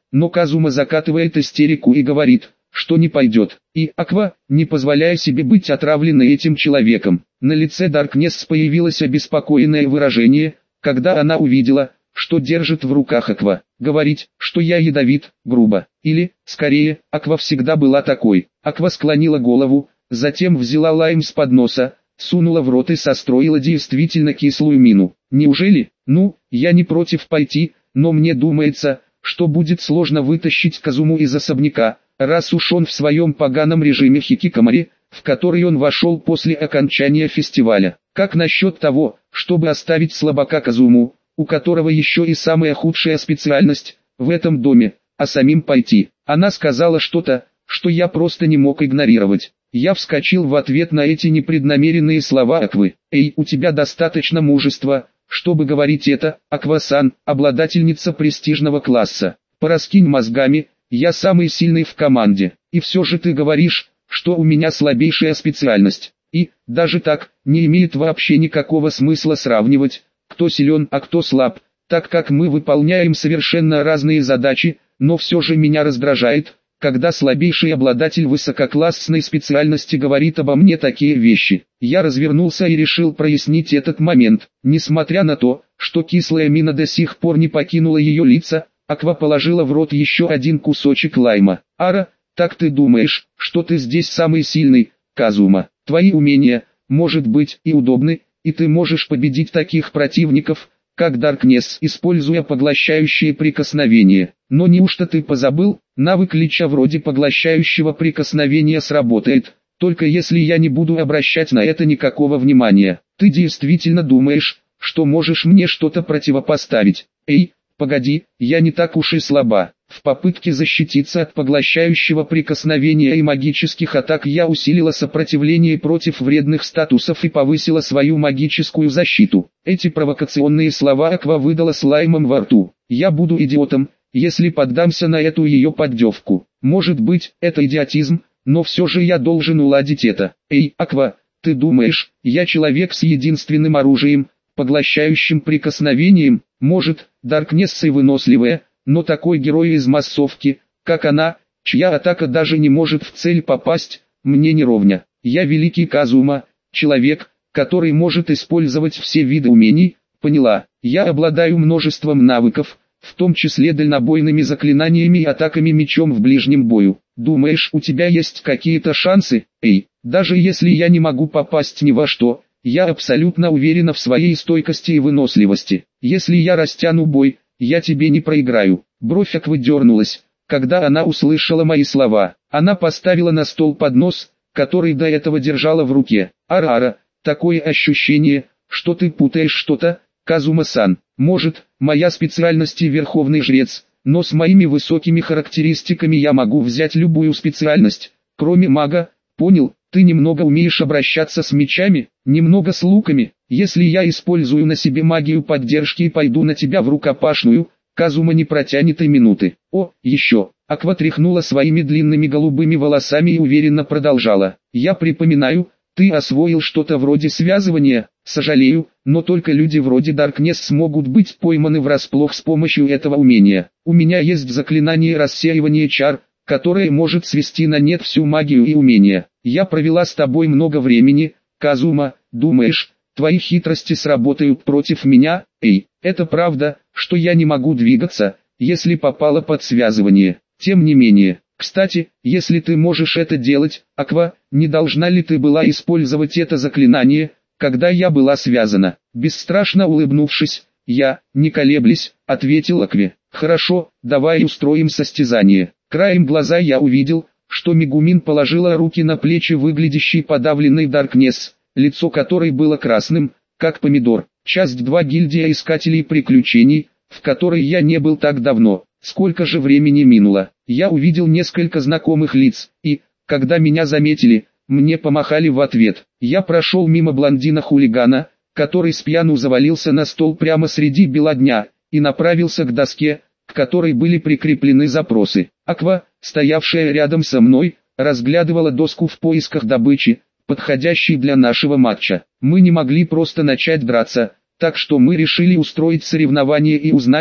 но Казума закатывает истерику и говорит, что не пойдет. И Аква, не позволяя себе быть отравленной этим человеком. На лице Даркнесс появилось обеспокоенное выражение, когда она увидела, что держит в руках Аква. Говорить, что я ядовит, грубо. Или, скорее, Аква всегда была такой. Аква склонила голову, затем взяла лайм с подноса, сунула в рот и состроила действительно кислую мину. Неужели? Ну, я не против пойти, но мне думается, что будет сложно вытащить Казуму из особняка, раз уж он в своем поганом режиме хикикамори, в который он вошел после окончания фестиваля. Как насчет того, чтобы оставить слабака Казуму, у которого еще и самая худшая специальность в этом доме, а самим пойти? Она сказала что-то, что я просто не мог игнорировать. Я вскочил в ответ на эти непреднамеренные слова Аквы. «Эй, у тебя достаточно мужества, чтобы говорить это, Аква-сан, обладательница престижного класса. Пораскинь мозгами, я самый сильный в команде, и все же ты говоришь, что у меня слабейшая специальность. И, даже так, не имеет вообще никакого смысла сравнивать, кто силен, а кто слаб, так как мы выполняем совершенно разные задачи, но все же меня раздражает, когда слабейший обладатель высококлассной специальности говорит обо мне такие вещи». Я развернулся и решил прояснить этот момент. Несмотря на то, что кислая мина до сих пор не покинула ее лица, Аква положила в рот еще один кусочек лайма. «Ара, так ты думаешь, что ты здесь самый сильный, Казума? Твои умения, может быть, и удобны, и ты можешь победить таких противников, как Даркнесс, используя поглощающие прикосновения. Но неужто ты позабыл, навык лича вроде поглощающего прикосновения сработает, только если я не буду обращать на это никакого внимания. Ты действительно думаешь, что можешь мне что-то противопоставить? Эй, погоди, я не так уж и слаба». В попытке защититься от поглощающего прикосновения и магических атак я усилила сопротивление против вредных статусов и повысила свою магическую защиту. Эти провокационные слова Аква выдала с лаймом во рту. Я буду идиотом, если поддамся на эту ее поддевку. Может быть, это идиотизм, но все же я должен уладить это. Эй, Аква, ты думаешь, я человек с единственным оружием, поглощающим прикосновением? Может, Даркнесс и выносливая, но такой герой из массовки, как она, чья атака даже не может в цель попасть, мне не ровня. Я великий Казума, человек, который может использовать все виды умений, поняла. Я обладаю множеством навыков, в том числе дальнобойными заклинаниями и атаками мечом в ближнем бою. Думаешь, у тебя есть какие-то шансы? Эй, даже если я не могу попасть ни во что, я абсолютно уверена в своей стойкости и выносливости. Если я растяну бой, я тебе не проиграю». Бровь Аквы дернулась, когда она услышала мои слова. Она поставила на стол поднос, который до этого держала в руке. «Ара-ара, такое ощущение, что ты путаешь что-то, Казума-сан. Может, моя специальность и верховный жрец, но с моими высокими характеристиками я могу взять любую специальность, кроме мага, понял? Ты немного умеешь обращаться с мечами, немного с луками. Если я использую на себе магию поддержки и пойду на тебя в рукопашную, Казума не протянет и минуты. О, еще». Аква тряхнула своими длинными голубыми волосами и уверенно продолжала. «Я припоминаю, ты освоил что-то вроде связывания. Сожалею, но только люди вроде Даркнесс смогут быть пойманы врасплох с помощью этого умения. У меня есть заклинание рассеивания чар, которое может свести на нет всю магию и умения. Я провела с тобой много времени, Казума, думаешь, твои хитрости сработают против меня? Эй, это правда, что я не могу двигаться, если попала под связывание. Тем не менее, кстати, если ты можешь это делать, Аква, не должна ли ты была использовать это заклинание, когда я была связана?» Бесстрашно улыбнувшись, я, не колеблясь, ответил Акве. «Хорошо, давай устроим состязание». Краем глаза я увидел, что Мегумин положила руки на плечи выглядящей подавленной Даркнесс, лицо которой было красным, как помидор. Часть 2. Гильдия Искателей Приключений, в которой я не был так давно. Сколько же времени минуло. Я увидел несколько знакомых лиц, и, когда меня заметили, мне помахали в ответ. Я прошел мимо блондина-хулигана, который с пьяну завалился на стол прямо среди бела дня, и направился к доске, к которой были прикреплены запросы. Аква, стоявшая рядом со мной, разглядывала доску в поисках добычи, подходящей для нашего матча. Мы не могли просто начать драться, так что мы решили устроить соревнование и узнать,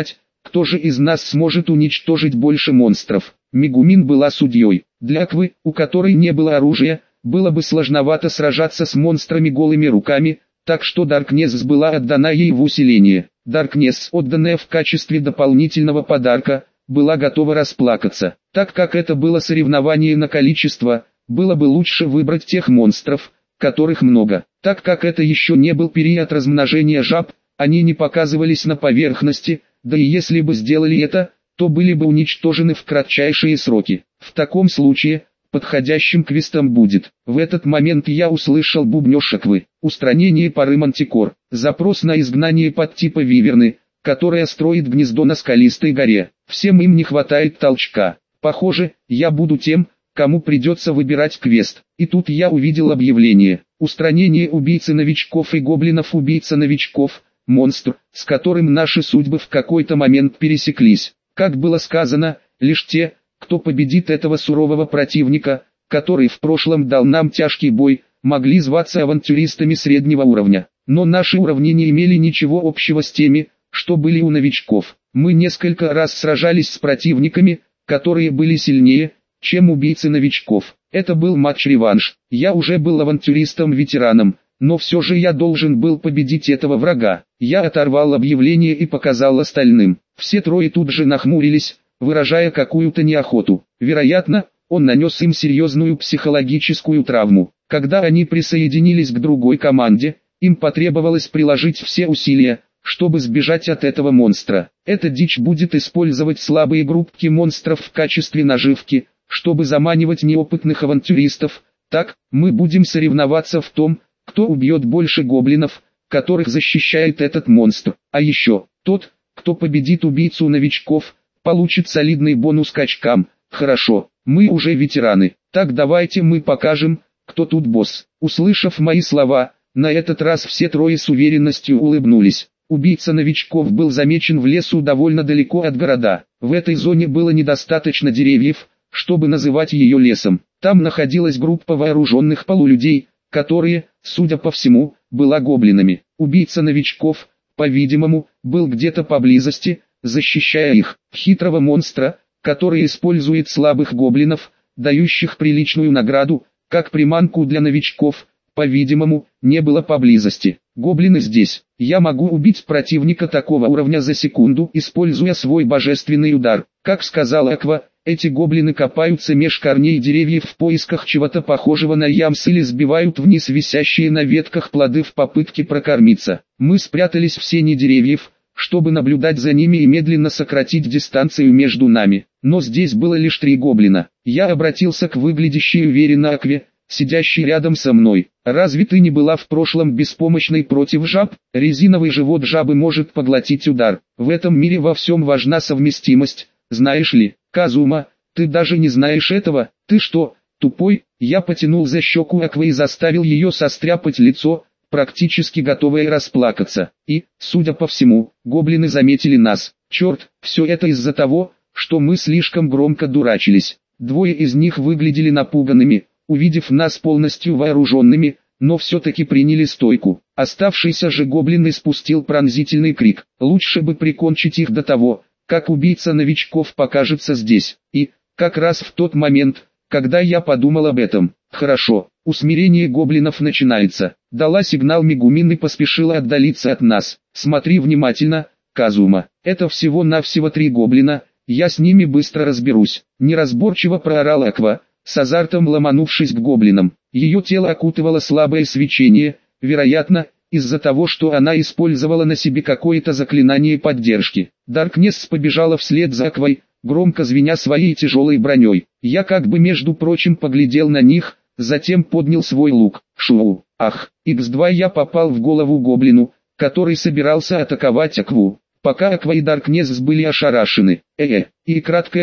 кто же из нас сможет уничтожить больше монстров. Мегумин была судьей. Для Аквы, у которой не было оружия, было бы сложновато сражаться с монстрами голыми руками, так что Даркнесс была отдана ей в усиление. Даркнесс, отданная в качестве дополнительного подарка, была готова расплакаться. Так как это было соревнование на количество, было бы лучше выбрать тех монстров, которых много. Так как это еще не был период размножения жаб, они не показывались на поверхности, да и если бы сделали это, то были бы уничтожены в кратчайшие сроки. В таком случае, подходящим квестом будет. В этот момент я услышал бубнёж Аквы. Устранение пары Мантикор. Запрос на изгнание подтипа Виверны, которая строит гнездо на скалистой горе. Всем им не хватает толчка. Похоже, я буду тем, кому придется выбирать квест. И тут я увидел объявление. Устранение убийцы-новичков и гоблинов-убийца-новичков. Монстр, с которым наши судьбы в какой-то момент пересеклись. Как было сказано, лишь те, кто победит этого сурового противника, который в прошлом дал нам тяжкий бой, могли зваться авантюристами среднего уровня. Но наши уровни не имели ничего общего с теми, что были у новичков. Мы несколько раз сражались с противниками, которые были сильнее, чем убийцы новичков. Это был матч-реванш. Я уже был авантюристом-ветераном, но все же я должен был победить этого врага. Я оторвал объявление и показал остальным. Все трое тут же нахмурились, выражая какую-то неохоту. Вероятно, он нанес им серьезную психологическую травму. Когда они присоединились к другой команде, им потребовалось приложить все усилия, чтобы сбежать от этого монстра. Эта дичь будет использовать слабые группки монстров в качестве наживки, чтобы заманивать неопытных авантюристов. Так, мы будем соревноваться в том, кто убьет больше гоблинов, которых защищает этот монстр. А еще, тот, кто победит убийцу новичков, получит солидный бонус к очкам. Хорошо, мы уже ветераны. Так давайте мы покажем, кто тут босс. Услышав мои слова, на этот раз все трое с уверенностью улыбнулись. Убийца новичков был замечен в лесу довольно далеко от города. В этой зоне было недостаточно деревьев, чтобы называть ее лесом. Там находилась группа вооруженных полулюдей, которые, судя по всему, была гоблинами. Убийца новичков, по-видимому, был где-то поблизости, защищая их. Хитрого монстра, который использует слабых гоблинов, дающих приличную награду, как приманку для новичков, по-видимому, не было поблизости. Гоблины здесь. Я могу убить противника такого уровня за секунду, используя свой божественный удар. Как сказала Аква, эти гоблины копаются меж корней деревьев в поисках чего-то похожего на ямс или сбивают вниз висящие на ветках плоды в попытке прокормиться. Мы спрятались в сени деревьев, чтобы наблюдать за ними и медленно сократить дистанцию между нами. Но здесь было лишь 3 гоблина. Я обратился к выглядящей уверенно Акве, сидящей рядом со мной. Разве ты не была в прошлом беспомощной против жаб? Резиновый живот жабы может поглотить удар. В этом мире во всем важна совместимость, знаешь ли. Казума, ты даже не знаешь этого. Ты что, тупой? Я потянул за щеку Аквы и заставил ее состряпать лицо, практически готовая расплакаться. И, судя по всему, гоблины заметили нас. Черт, все это из-за того, что мы слишком громко дурачились. 2 из них выглядели напуганными, увидев нас полностью вооруженными, но все-таки приняли стойку. Оставшийся же гоблин испустил пронзительный крик. Лучше бы прикончить их до того, как убийца новичков покажется здесь. И, как раз в тот момент, когда я подумал об этом, хорошо, усмирение гоблинов начинается. Дала сигнал Мегумин и поспешила отдалиться от нас. Смотри внимательно, Казума, это всего-навсего 3 гоблина, я с ними быстро разберусь. Неразборчиво проорала Аква, с азартом ломанувшись к гоблинам. Ее тело окутывало слабое свечение, вероятно, из-за того, что она использовала на себе какое-то заклинание поддержки. Даркнесс побежала вслед за Аквой, громко звеня своей тяжелой броней. Я как бы между прочим поглядел на них, затем поднял свой лук. Шоу, ах, Х2 я попал в голову гоблину, который собирался атаковать Акву. Пока Аква и Даркнесс были ошарашены. И краткое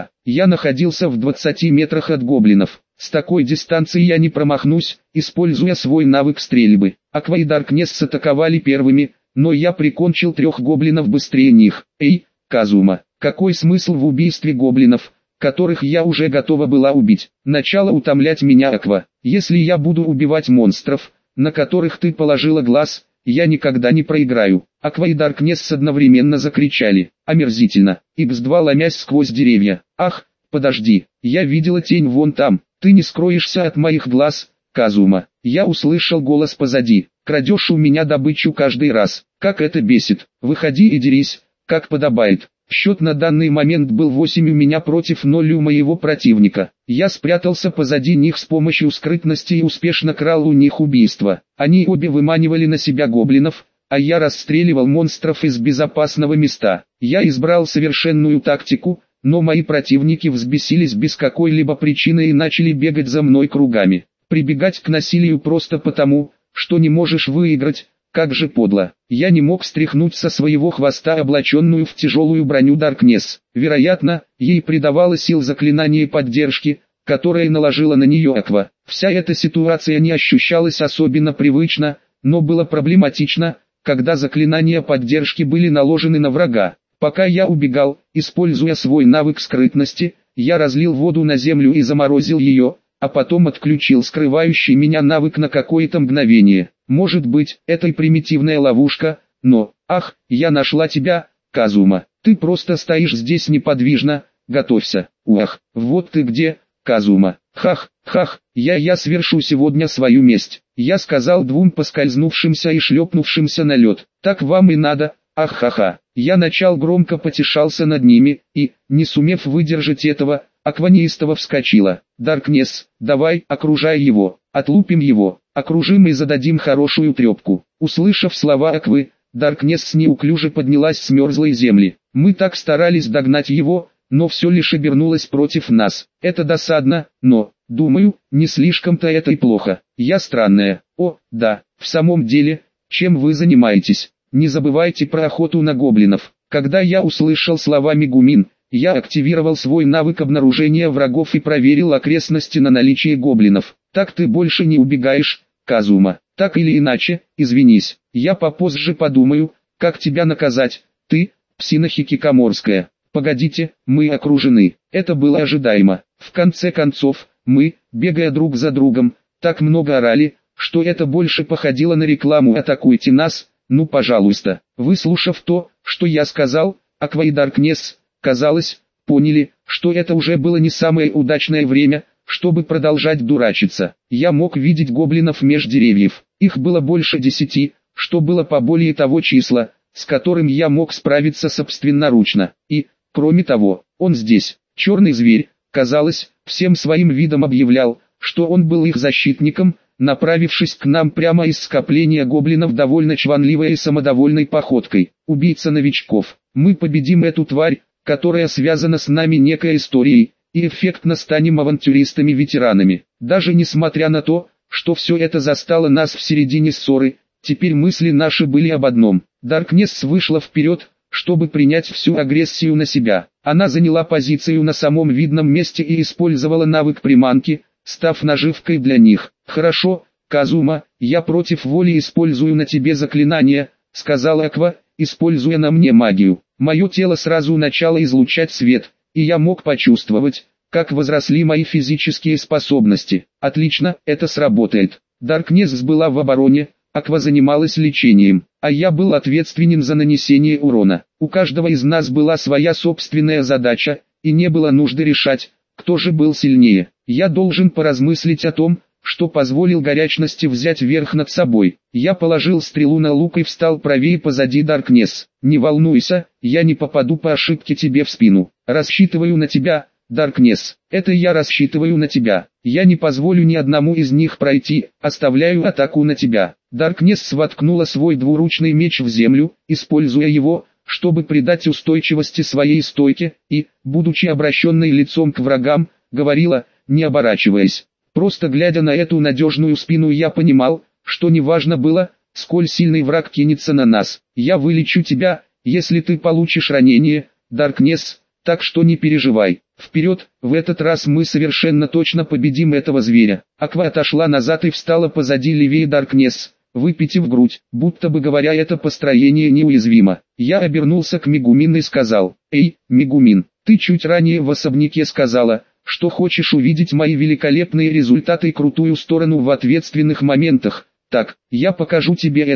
я находился в 20 метрах от гоблинов. С такой дистанции я не промахнусь, используя свой навык стрельбы. Аква и Даркнесс атаковали первыми, но я прикончил 3 гоблинов быстрее них. Эй, Казума, какой смысл в убийстве гоблинов, которых я уже готова была убить? Начало утомлять меня Аква. Если я буду убивать монстров, на которых ты положила глаз, я никогда не проиграю. Аква и Даркнесс одновременно закричали. Омерзительно. Икс-2 ломясь сквозь деревья. Ах, подожди, я видела тень вон там. Ты не скроешься от моих глаз, Казума. Я услышал голос позади. Крадешь у меня добычу каждый раз. Как это бесит. Выходи и дерись, как подобает. Счет на данный момент был 8 у меня против 0 у моего противника. Я спрятался позади них с помощью скрытности и успешно крал у них убийство. Они обе выманивали на себя гоблинов, а я расстреливал монстров из безопасного места. Я избрал совершенную тактику, но мои противники взбесились без какой-либо причины и начали бегать за мной кругами. Прибегать к насилию просто потому, что не можешь выиграть, как же подло. Я не мог стряхнуть со своего хвоста облаченную в тяжелую броню Даркнесс. Вероятно, ей придавало сил заклинание поддержки, которое наложила на нее Аква. Вся эта ситуация не ощущалась особенно привычно, но было проблематично, когда заклинания поддержки были наложены на врага. Пока я убегал, используя свой навык скрытности, я разлил воду на землю и заморозил ее, а потом отключил скрывающий меня навык на какое-то мгновение. Может быть, это и примитивная ловушка, но, ах, я нашла тебя, Казума. Ты просто стоишь здесь неподвижно, готовься. Уах, вот ты где, Казума. Хах, хах, я свершу сегодня свою месть. Я сказал двум поскользнувшимся и шлепнувшимся на лед. Так вам и надо, ах-ха-ха. Я начал громко потешался над ними, и, не сумев выдержать этого, Аква неистово вскочила. Даркнесс, давай, окружай его, отлупим его, окружим и зададим хорошую трепку. Услышав слова Аквы, Даркнесс неуклюже поднялась с мерзлой земли. Мы так старались догнать его, но все лишь обернулось против нас. Это досадно, но, думаю, не слишком-то это и плохо. Я странная. О, да, в самом деле, чем вы занимаетесь? Не забывайте про охоту на гоблинов. Когда я услышал слова Мегумин, я активировал свой навык обнаружения врагов и проверил окрестности на наличие гоблинов. Так ты больше не убегаешь, Казума. Так или иначе, извинись. Я попозже подумаю, как тебя наказать. Ты, псина хикикаморская. Погодите, мы окружены. Это было ожидаемо. В конце концов, мы, бегая друг за другом, так много орали, что это больше походило на рекламу «Атакуйте нас», ну пожалуйста. Выслушав то, что я сказал, Аква и Даркнесс, казалось, поняли, что это уже было не самое удачное время, чтобы продолжать дурачиться. Я мог видеть гоблинов меж деревьев. Их было больше 10, что было поболее того числа, с которым я мог справиться собственноручно. И, кроме того, он здесь. Черный зверь, казалось, всем своим видом объявлял, что он был их защитником, направившись к нам прямо из скопления гоблинов довольно чванливой и самодовольной походкой. Убийца новичков. Мы победим эту тварь, которая связана с нами некой историей, и эффектно станем авантюристами-ветеранами. Даже несмотря на то, что все это застало нас в середине ссоры, теперь мысли наши были об одном. Даркнесс вышла вперед, чтобы принять всю агрессию на себя. Она заняла позицию на самом видном месте и использовала навык приманки, став наживкой для них. «Хорошо, Казума, я против воли использую на тебе заклинание», — сказала Аква, используя на мне магию. Мое тело сразу начало излучать свет, и я мог почувствовать, как возросли мои физические способности. Отлично, это сработает. Даркнесс была в обороне, Аква занималась лечением, а я был ответственен за нанесение урона. У каждого из нас была своя собственная задача, и не было нужды решать, кто же был сильнее. Я должен поразмыслить о том, что позволил горячности взять верх над собой. Я положил стрелу на лук и встал правее позади Даркнесс. «Не волнуйся, я не попаду по ошибке тебе в спину. Рассчитываю на тебя, Даркнесс. Это я рассчитываю на тебя. Я не позволю ни одному из них пройти, оставляю атаку на тебя». Даркнесс воткнула свой двуручный меч в землю, используя его, чтобы придать устойчивости своей стойке, и, будучи обращенной лицом к врагам, говорила, не оборачиваясь. Просто глядя на эту надежную спину, я понимал, что неважно было, сколь сильный враг кинется на нас. Я вылечу тебя, если ты получишь ранение, Даркнесс, так что не переживай. Вперед, в этот раз мы совершенно точно победим этого зверя. Аква отошла назад и встала позади левее Даркнесс, выпитив грудь, будто бы говоря, это построение неуязвимо. Я обернулся к Мегумин и сказал, «Эй, Мегумин, ты чуть ранее в особняке сказала, что хочешь увидеть мои великолепные результаты и крутую сторону в ответственных моментах. Так, я покажу тебе это,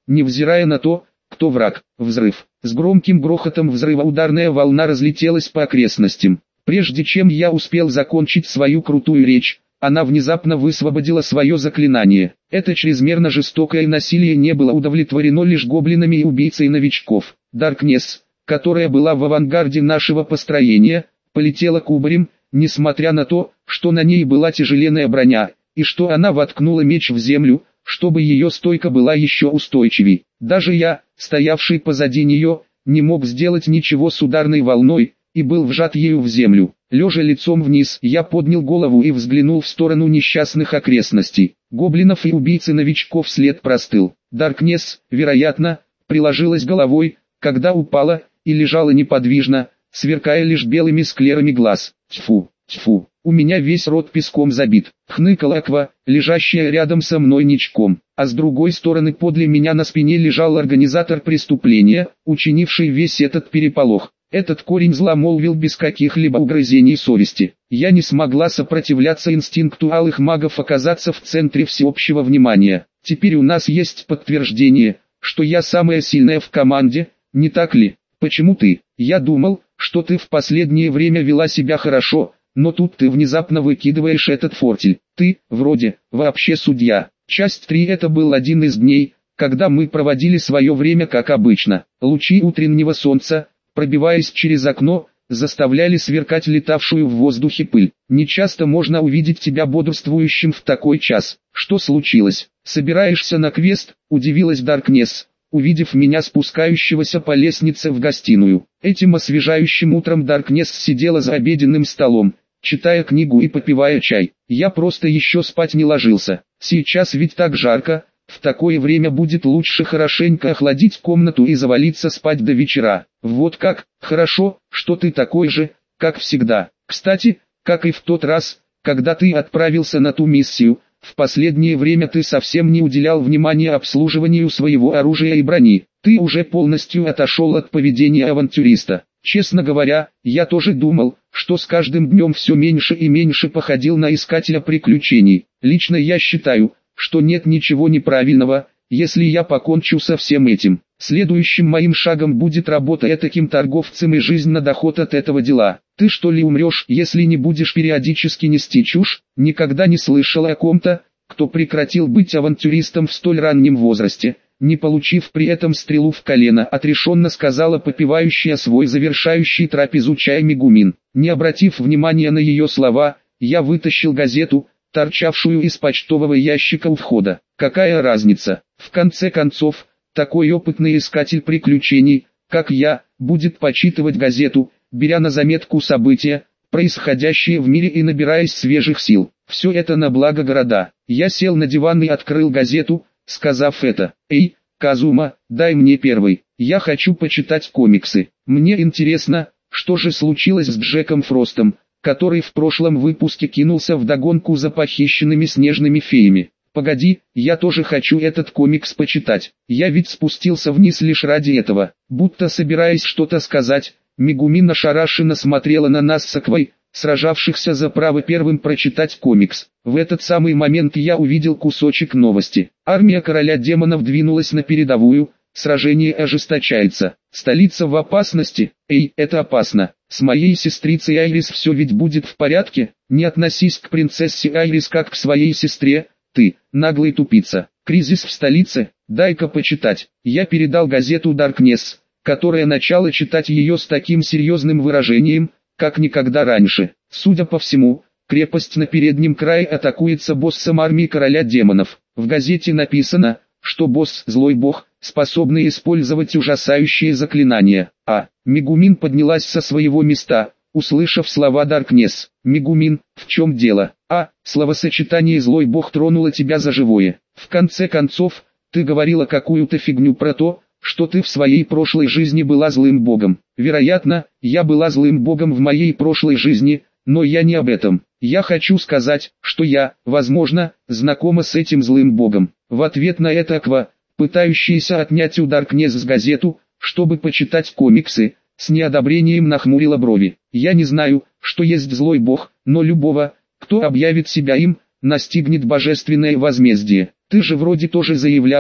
невзирая на то, кто враг. Взрыв. С громким грохотом взрыва ударная волна разлетелась по окрестностям. Прежде чем я успел закончить свою крутую речь, она внезапно высвободила свое заклинание. Это чрезмерно жестокое насилие не было удовлетворено лишь гоблинами и убийцей новичков. Даркнесс, которая была в авангарде нашего построения, полетела кубарем, несмотря на то, что на ней была тяжеленная броня, и что она воткнула меч в землю, чтобы ее стойка была еще устойчивей. Даже я, стоявший позади нее, не мог сделать ничего с ударной волной, и был вжат ею в землю. Лежа лицом вниз, я поднял голову и взглянул в сторону несчастных окрестностей. Гоблинов и убийцы новичков след простыл. Даркнесс, вероятно, приложилась головой, когда упала, и лежала неподвижно, сверкая лишь белыми склерами глаз. Тьфу, тьфу, у меня весь рот песком забит. Хныкала Аква, лежащая рядом со мной ничком, а с другой стороны подле меня на спине лежал организатор преступления, учинивший весь этот переполох. Этот корень зла молвил без каких-либо угрызений совести. Я не смогла сопротивляться инстинкту алых магов оказаться в центре всеобщего внимания. Теперь у нас есть подтверждение, что я самая сильная в команде, не так ли? Почему ты? Я думал, что ты в последнее время вела себя хорошо, но тут ты внезапно выкидываешь этот фортель. Ты, вроде, вообще судья. Часть 3. Это был один из дней, когда мы проводили свое время как обычно. Лучи утреннего солнца, пробиваясь через окно, заставляли сверкать летавшую в воздухе пыль. Нечасто можно увидеть тебя бодрствующим в такой час. Что случилось? Собираешься на квест? Удивилась Даркнесс, увидев меня спускающегося по лестнице в гостиную. Этим освежающим утром Даркнесс сидела за обеденным столом, читая книгу и попивая чай. Я просто еще спать не ложился. Сейчас ведь так жарко. В такое время будет лучше хорошенько охладить комнату и завалиться спать до вечера. Вот как, хорошо, что ты такой же, как всегда. Кстати, как и в тот раз, когда ты отправился на ту миссию, в последнее время ты совсем не уделял внимания обслуживанию своего оружия и брони. Ты уже полностью отошел от поведения авантюриста. Честно говоря, я тоже думал, что с каждым днем все меньше и меньше походил на искателя приключений. Лично я считаю, что нет ничего неправильного, если я покончу со всем этим. Следующим моим шагом будет работа этаким торговцем и жизнь на доход от этого дела. Ты что ли умрешь, если не будешь периодически нести чушь? Никогда не слышал о ком-то, кто прекратил быть авантюристом в столь раннем возрасте, не получив при этом стрелу в колено, отрешенно сказала попивающая свой завершающий трапезу чай Мегумин. Не обратив внимания на ее слова, я вытащил газету, торчавшую из почтового ящика у входа. Какая разница? В конце концов, такой опытный искатель приключений, как я, будет почитывать газету, беря на заметку события, происходящие в мире и набираясь свежих сил. Все это на благо города. Я сел на диван и открыл газету, сказав это. «Эй, Казума, дай мне первый. Я хочу почитать комиксы. Мне интересно, что же случилось с Джеком Фростом, который в прошлом выпуске кинулся вдогонку за похищенными снежными феями. Погоди, я тоже хочу этот комикс почитать. Я ведь спустился вниз лишь ради этого». Будто собираясь что-то сказать, Мегумин ошарашенно смотрела на нас с Аквой, сражавшихся за право первым прочитать комикс. В этот самый момент я увидел кусочек новости. Армия короля демонов двинулась на передовую, сражение ожесточается. Столица в опасности. Эй, это опасно. С моей сестрицей Айрис все ведь будет в порядке? Не относись к принцессе Айрис как к своей сестре, ты, наглый тупица. Кризис в столице? Дай-ка почитать. Я передал газету Даркнесс, которая начала читать ее с таким серьезным выражением, как никогда раньше. Судя по всему, крепость на переднем крае атакуется боссом армии короля демонов. В газете написано, что босс – злой бог, способный использовать ужасающие заклинания. Мегумин поднялась со своего места, услышав слова Даркнесс. «Мегумин, в чем дело? Словосочетание «злой бог» тронуло тебя за живое. В конце концов, ты говорила какую-то фигню про то, что ты в своей прошлой жизни была злым богом. Вероятно, я была злым богом в моей прошлой жизни, но я не об этом. Я хочу сказать, что я, возможно, знакома с этим злым богом». В ответ на это Аква, пытающаяся отнять у Даркнесс с газету, чтобы почитать комиксы, с неодобрением нахмурила брови. «Я не знаю, что есть злой бог, но любого, кто объявит себя им, настигнет божественное возмездие. Ты же вроде тоже заявляла,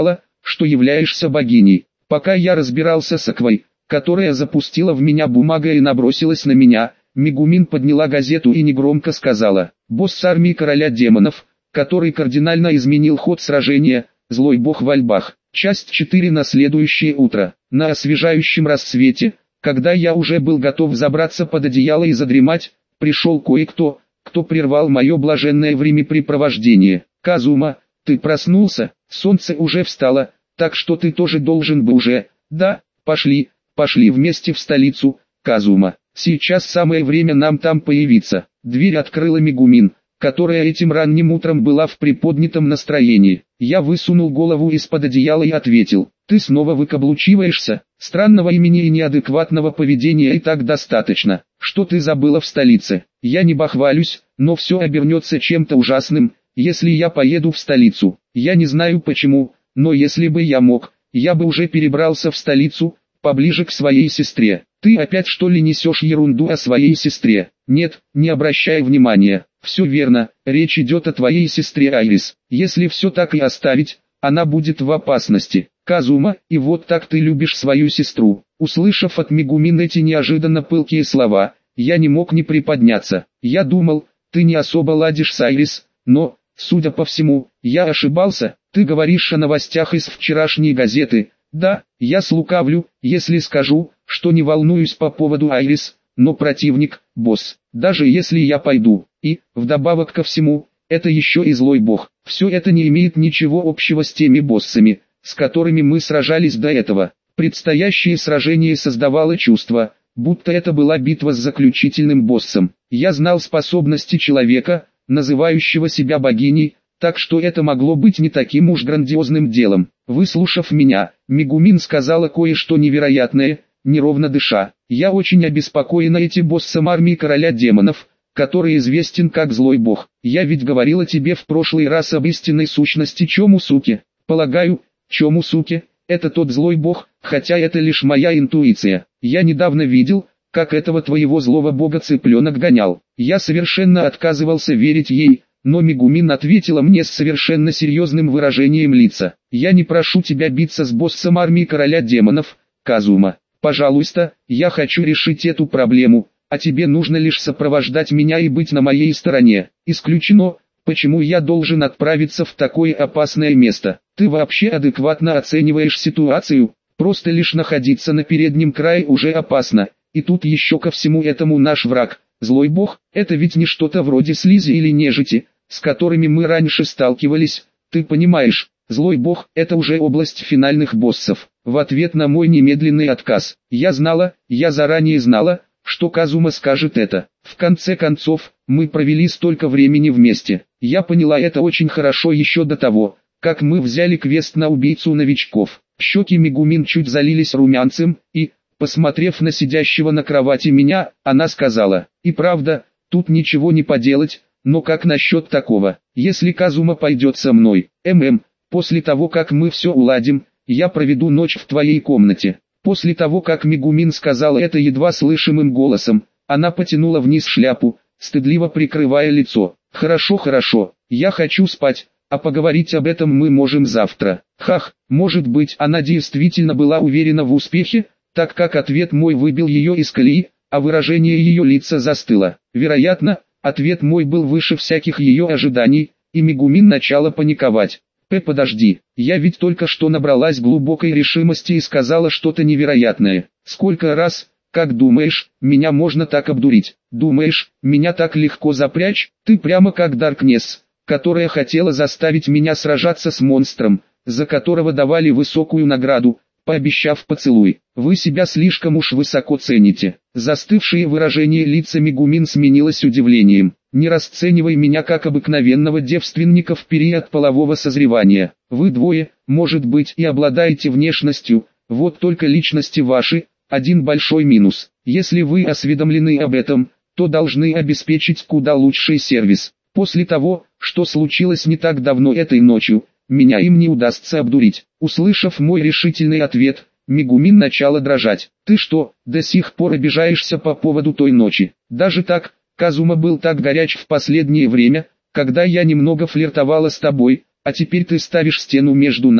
что являешься богиней. Пока я разбирался с Аквой, которая запустила в меня бумагой и набросилась на меня, Мегумин подняла газету и негромко сказала: «Босс армии короля демонов, который кардинально изменил ход сражения, злой бог в Альбах». Часть 4 на следующее утро. На освежающем рассвете, когда я уже был готов забраться под одеяло и задремать, пришел кое-кто, кто прервал мое блаженное времяпрепровождение. «Казума, ты проснулся? Солнце уже встало, так что ты тоже должен бы уже...» «Да, пошли вместе в столицу, Казума. Сейчас самое время нам там появиться». Дверь открыла Мегумин, которая этим ранним утром была в приподнятом настроении. Я высунул голову из-под одеяла и ответил: «Ты снова выкаблучиваешься? Странного имени и неадекватного поведения и так достаточно. Что ты забыла в столице?» «Я не бахвалюсь, но все обернется чем-то ужасным, если я поеду в столицу. Я не знаю почему, но если бы я мог, я бы уже перебрался в столицу, поближе к своей сестре». «Ты опять что ли несешь ерунду о своей сестре?» «Нет, не обращай внимания. Все верно, речь идет о твоей сестре Айрис. Если все так и оставить, она будет в опасности. Казума, и вот так ты любишь свою сестру». Услышав от Мегумин эти неожиданно пылкие слова, я не мог не приподняться. «Я думал, ты не особо ладишь с Айрис, но, судя по всему, я ошибался. Ты говоришь о новостях из вчерашней газеты». «Да, я слукавлю, если скажу, что не волнуюсь по поводу Айрис, но противник, босс, даже если я пойду, и, вдобавок ко всему, это еще и злой бог. Все это не имеет ничего общего с теми боссами, с которыми мы сражались до этого». Предстоящее сражение создавало чувство, будто это была битва с заключительным боссом. Я знал способности человека, называющего себя богиней, так что это могло быть не таким уж грандиозным делом. Выслушав меня, Мегумин сказала кое-что невероятное, неровно дыша: «Я очень обеспокоена этим боссом армии короля демонов, который известен как злой бог. Я ведь говорила тебе в прошлый раз об истинной сущности Чомусуки. Полагаю, Чомусуки — это тот злой бог, хотя это лишь моя интуиция. Я недавно видел, как этого твоего злого бога цыпленок гонял». Я совершенно отказывался верить ей, но Мегумин ответила мне с совершенно серьезным выражением лица: «Я не прошу тебя биться с боссом армии короля демонов, Казума. Пожалуйста, я хочу решить эту проблему, а тебе нужно лишь сопровождать меня и быть на моей стороне. Исключено, почему я должен отправиться в такое опасное место. Ты вообще адекватно оцениваешь ситуацию? Просто лишь находиться на переднем крае уже опасно, и тут еще ко всему этому наш враг, злой бог, это ведь не что-то вроде слизи или нежити, с которыми мы раньше сталкивались, ты понимаешь, злой бог – это уже область финальных боссов». В ответ на мой немедленный отказ, я заранее знала, что Казума скажет это. В конце концов, мы провели столько времени вместе. Я поняла это очень хорошо еще до того, как мы взяли квест на убийцу новичков. Щеки Мегумин чуть залились румянцем, и, посмотрев на сидящего на кровати меня, она сказала: «И правда, тут ничего не поделать, но как насчет такого, если Казума пойдет со мной? После того как мы все уладим, я проведу ночь в твоей комнате». После того как Мегумин сказала это едва слышимым голосом, она потянула вниз шляпу, стыдливо прикрывая лицо. Хорошо, я хочу спать, а поговорить об этом мы можем завтра». Хах, может быть, она действительно была уверена в успехе, так как ответ мой выбил ее из колеи, а выражение ее лица застыло. Вероятно, ответ мой был выше всяких ее ожиданий, и Мегумин начала паниковать. Подожди, я ведь только что набралась глубокой решимости и сказала что-то невероятное. Сколько раз, как думаешь, меня можно так обдурить? Думаешь, меня так легко запрячь? Ты прямо как Даркнесс, которая хотела заставить меня сражаться с монстром, за которого давали высокую награду, пообещав поцелуй. Вы себя слишком уж высоко цените. Застывшее выражение лица Мегумин сменилось удивлением. «Не расценивай меня как обыкновенного девственника в период полового созревания. Вы двое, может быть, и обладаете внешностью, вот только личности ваши – один большой минус. Если вы осведомлены об этом, то должны обеспечить куда лучший сервис. После того, что случилось не так давно этой ночью, меня им не удастся обдурить». Услышав мой решительный ответ, Мегумин начала дрожать. «Ты что, до сих пор обижаешься по поводу той ночи? Даже так, Казума был так горяч в последнее время, когда я немного флиртовала с тобой, а теперь ты ставишь стену между нами.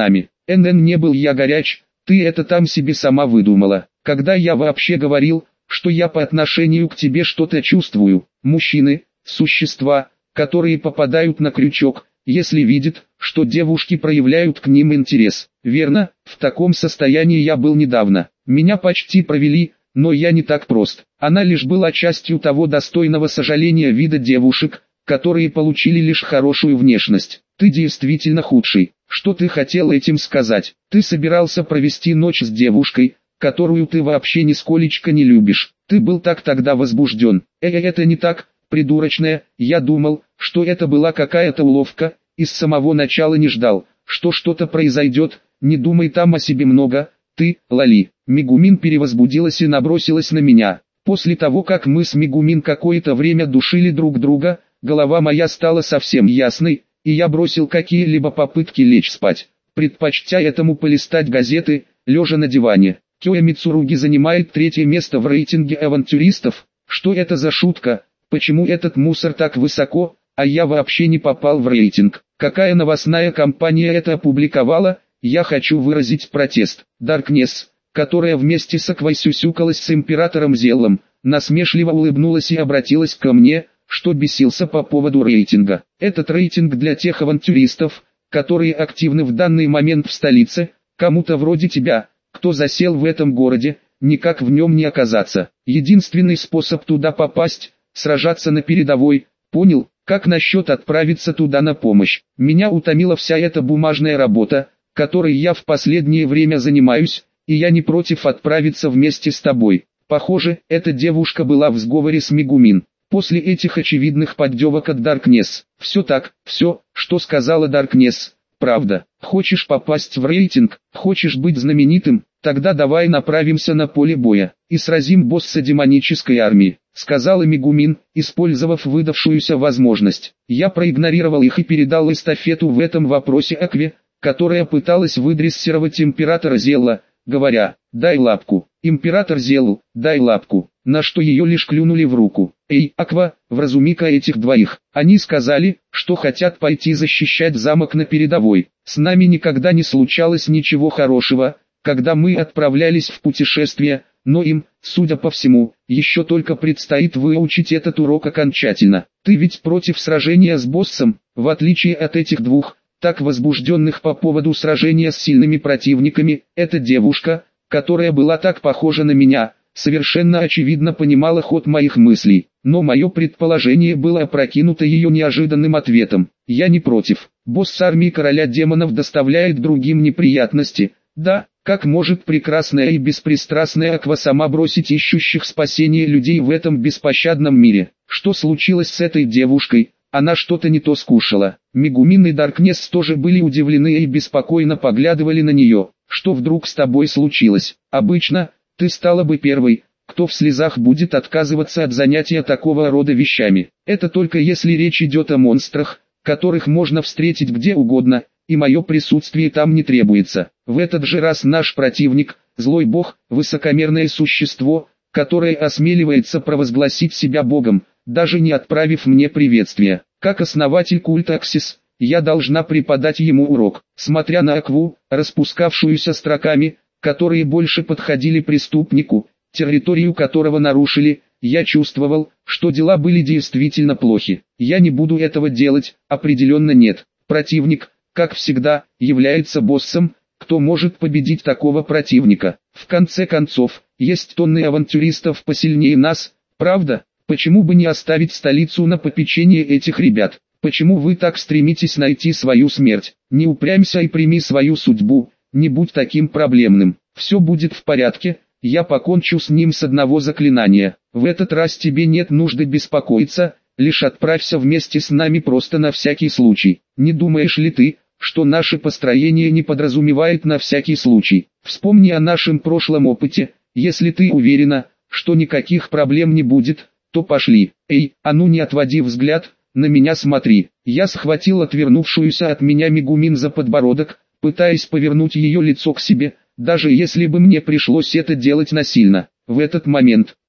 Не был я горяч, ты это там себе сама выдумала. Когда я вообще говорил, что я по отношению к тебе что-то чувствую? Мужчины – существа, которые попадают на крючок, если видят, что девушки проявляют к ним интерес. Верно, в таком состоянии я был недавно. Меня почти провели, но я не так прост. Она лишь была частью того достойного сожаления вида девушек, которые получили лишь хорошую внешность. Ты действительно худший. Что ты хотел этим сказать? Ты собирался провести ночь с девушкой, которую ты вообще нисколечко не любишь. Ты был так тогда возбужден. Это не так, придурочная. Я думал, что это была какая-то уловка, и с самого начала не ждал, что что-то произойдет. Не думай там о себе много. Ты, Лали. Мегумин перевозбудилась и набросилась на меня. После того, как мы с Мегумин какое-то время душили друг друга, голова моя стала совсем ясной, и я бросил какие-либо попытки лечь спать, предпочтя этому полистать газеты, лежа на диване. Кёя Мицуруги занимает 3-е место в рейтинге авантюристов. Что это за шутка? Почему этот мусор так высоко, а я вообще не попал в рейтинг? Какая новостная компания это опубликовала? Я хочу выразить протест. Даркнесс, которая вместе с Аквой сюсюкалась с императором Зеллом, насмешливо улыбнулась и обратилась ко мне, что бесился по поводу рейтинга. Этот рейтинг для тех авантюристов, которые активны в данный момент в столице, кому-то вроде тебя, кто засел в этом городе, никак в нем не оказаться. Единственный способ туда попасть – сражаться на передовой, понял? Как насчет отправиться туда на помощь? Меня утомила вся эта бумажная работа, которой я в последнее время занимаюсь, и я не против отправиться вместе с тобой. Похоже, эта девушка была в сговоре с Мегумин. После этих очевидных поддевок от Даркнесс. Все так, все, что сказала Даркнесс, правда. Хочешь попасть в рейтинг, хочешь быть знаменитым, тогда давай направимся на поле боя и сразим босса демонической армии, сказала Мегумин, использовав выдавшуюся возможность. Я проигнорировал их и передал эстафету в этом вопросе Акве, которая пыталась выдрессировать императора Зелла, говоря: «Дай лапку». Император Зелл, дай лапку, на что ее лишь клюнули в руку. «Эй, Аква, вразуми-ка этих двоих». Они сказали, что хотят пойти защищать замок на передовой. С нами никогда не случалось ничего хорошего, когда мы отправлялись в путешествие, но им, судя по всему, еще только предстоит выучить этот урок окончательно. Ты ведь против сражения с боссом, в отличие от этих двух, так возбужденных по поводу сражения с сильными противниками. Эта девушка, которая была так похожа на меня, совершенно очевидно понимала ход моих мыслей, но мое предположение было опрокинуто ее неожиданным ответом. Я не против. Босс армии короля демонов доставляет другим неприятности. Да, как может прекрасная и беспристрастная Аква сама бросить ищущих спасения людей в этом беспощадном мире? Что случилось с этой девушкой? Она что-то не то скушала. Мегумин и Даркнесс тоже были удивлены и беспокойно поглядывали на нее. Что вдруг с тобой случилось? Обычно, ты стала бы первой, кто в слезах будет отказываться от занятия такого рода вещами. Это только если речь идет о монстрах, которых можно встретить где угодно, и мое присутствие там не требуется. В этот же раз наш противник, злой бог, высокомерное существо, которое осмеливается провозгласить себя богом, даже не отправив мне приветствия. Как основатель культа Аксис, я должна преподать ему урок. Смотря на Акву, распускавшуюся строками, которые больше подходили преступнику, территорию которого нарушили, я чувствовал, что дела были действительно плохи. Я не буду этого делать, определенно нет. Противник, как всегда, является боссом. Кто может победить такого противника? В конце концов, есть тонны авантюристов посильнее нас, правда? Почему бы не оставить столицу на попечение этих ребят? Почему вы так стремитесь найти свою смерть? Не упрямься и прими свою судьбу, не будь таким проблемным. Все будет в порядке, я покончу с ним с одного заклинания. В этот раз тебе нет нужды беспокоиться, лишь отправься вместе с нами просто на всякий случай. Не думаешь ли ты, что наше построение не подразумевает на всякий случай? Вспомни о нашем прошлом опыте. Если ты уверена, что никаких проблем не будет, то пошли. Эй, а ну не отводи взгляд, на меня смотри. Я схватил отвернувшуюся от меня Мегумин за подбородок, пытаясь повернуть ее лицо к себе, даже если бы мне пришлось это делать насильно. В этот момент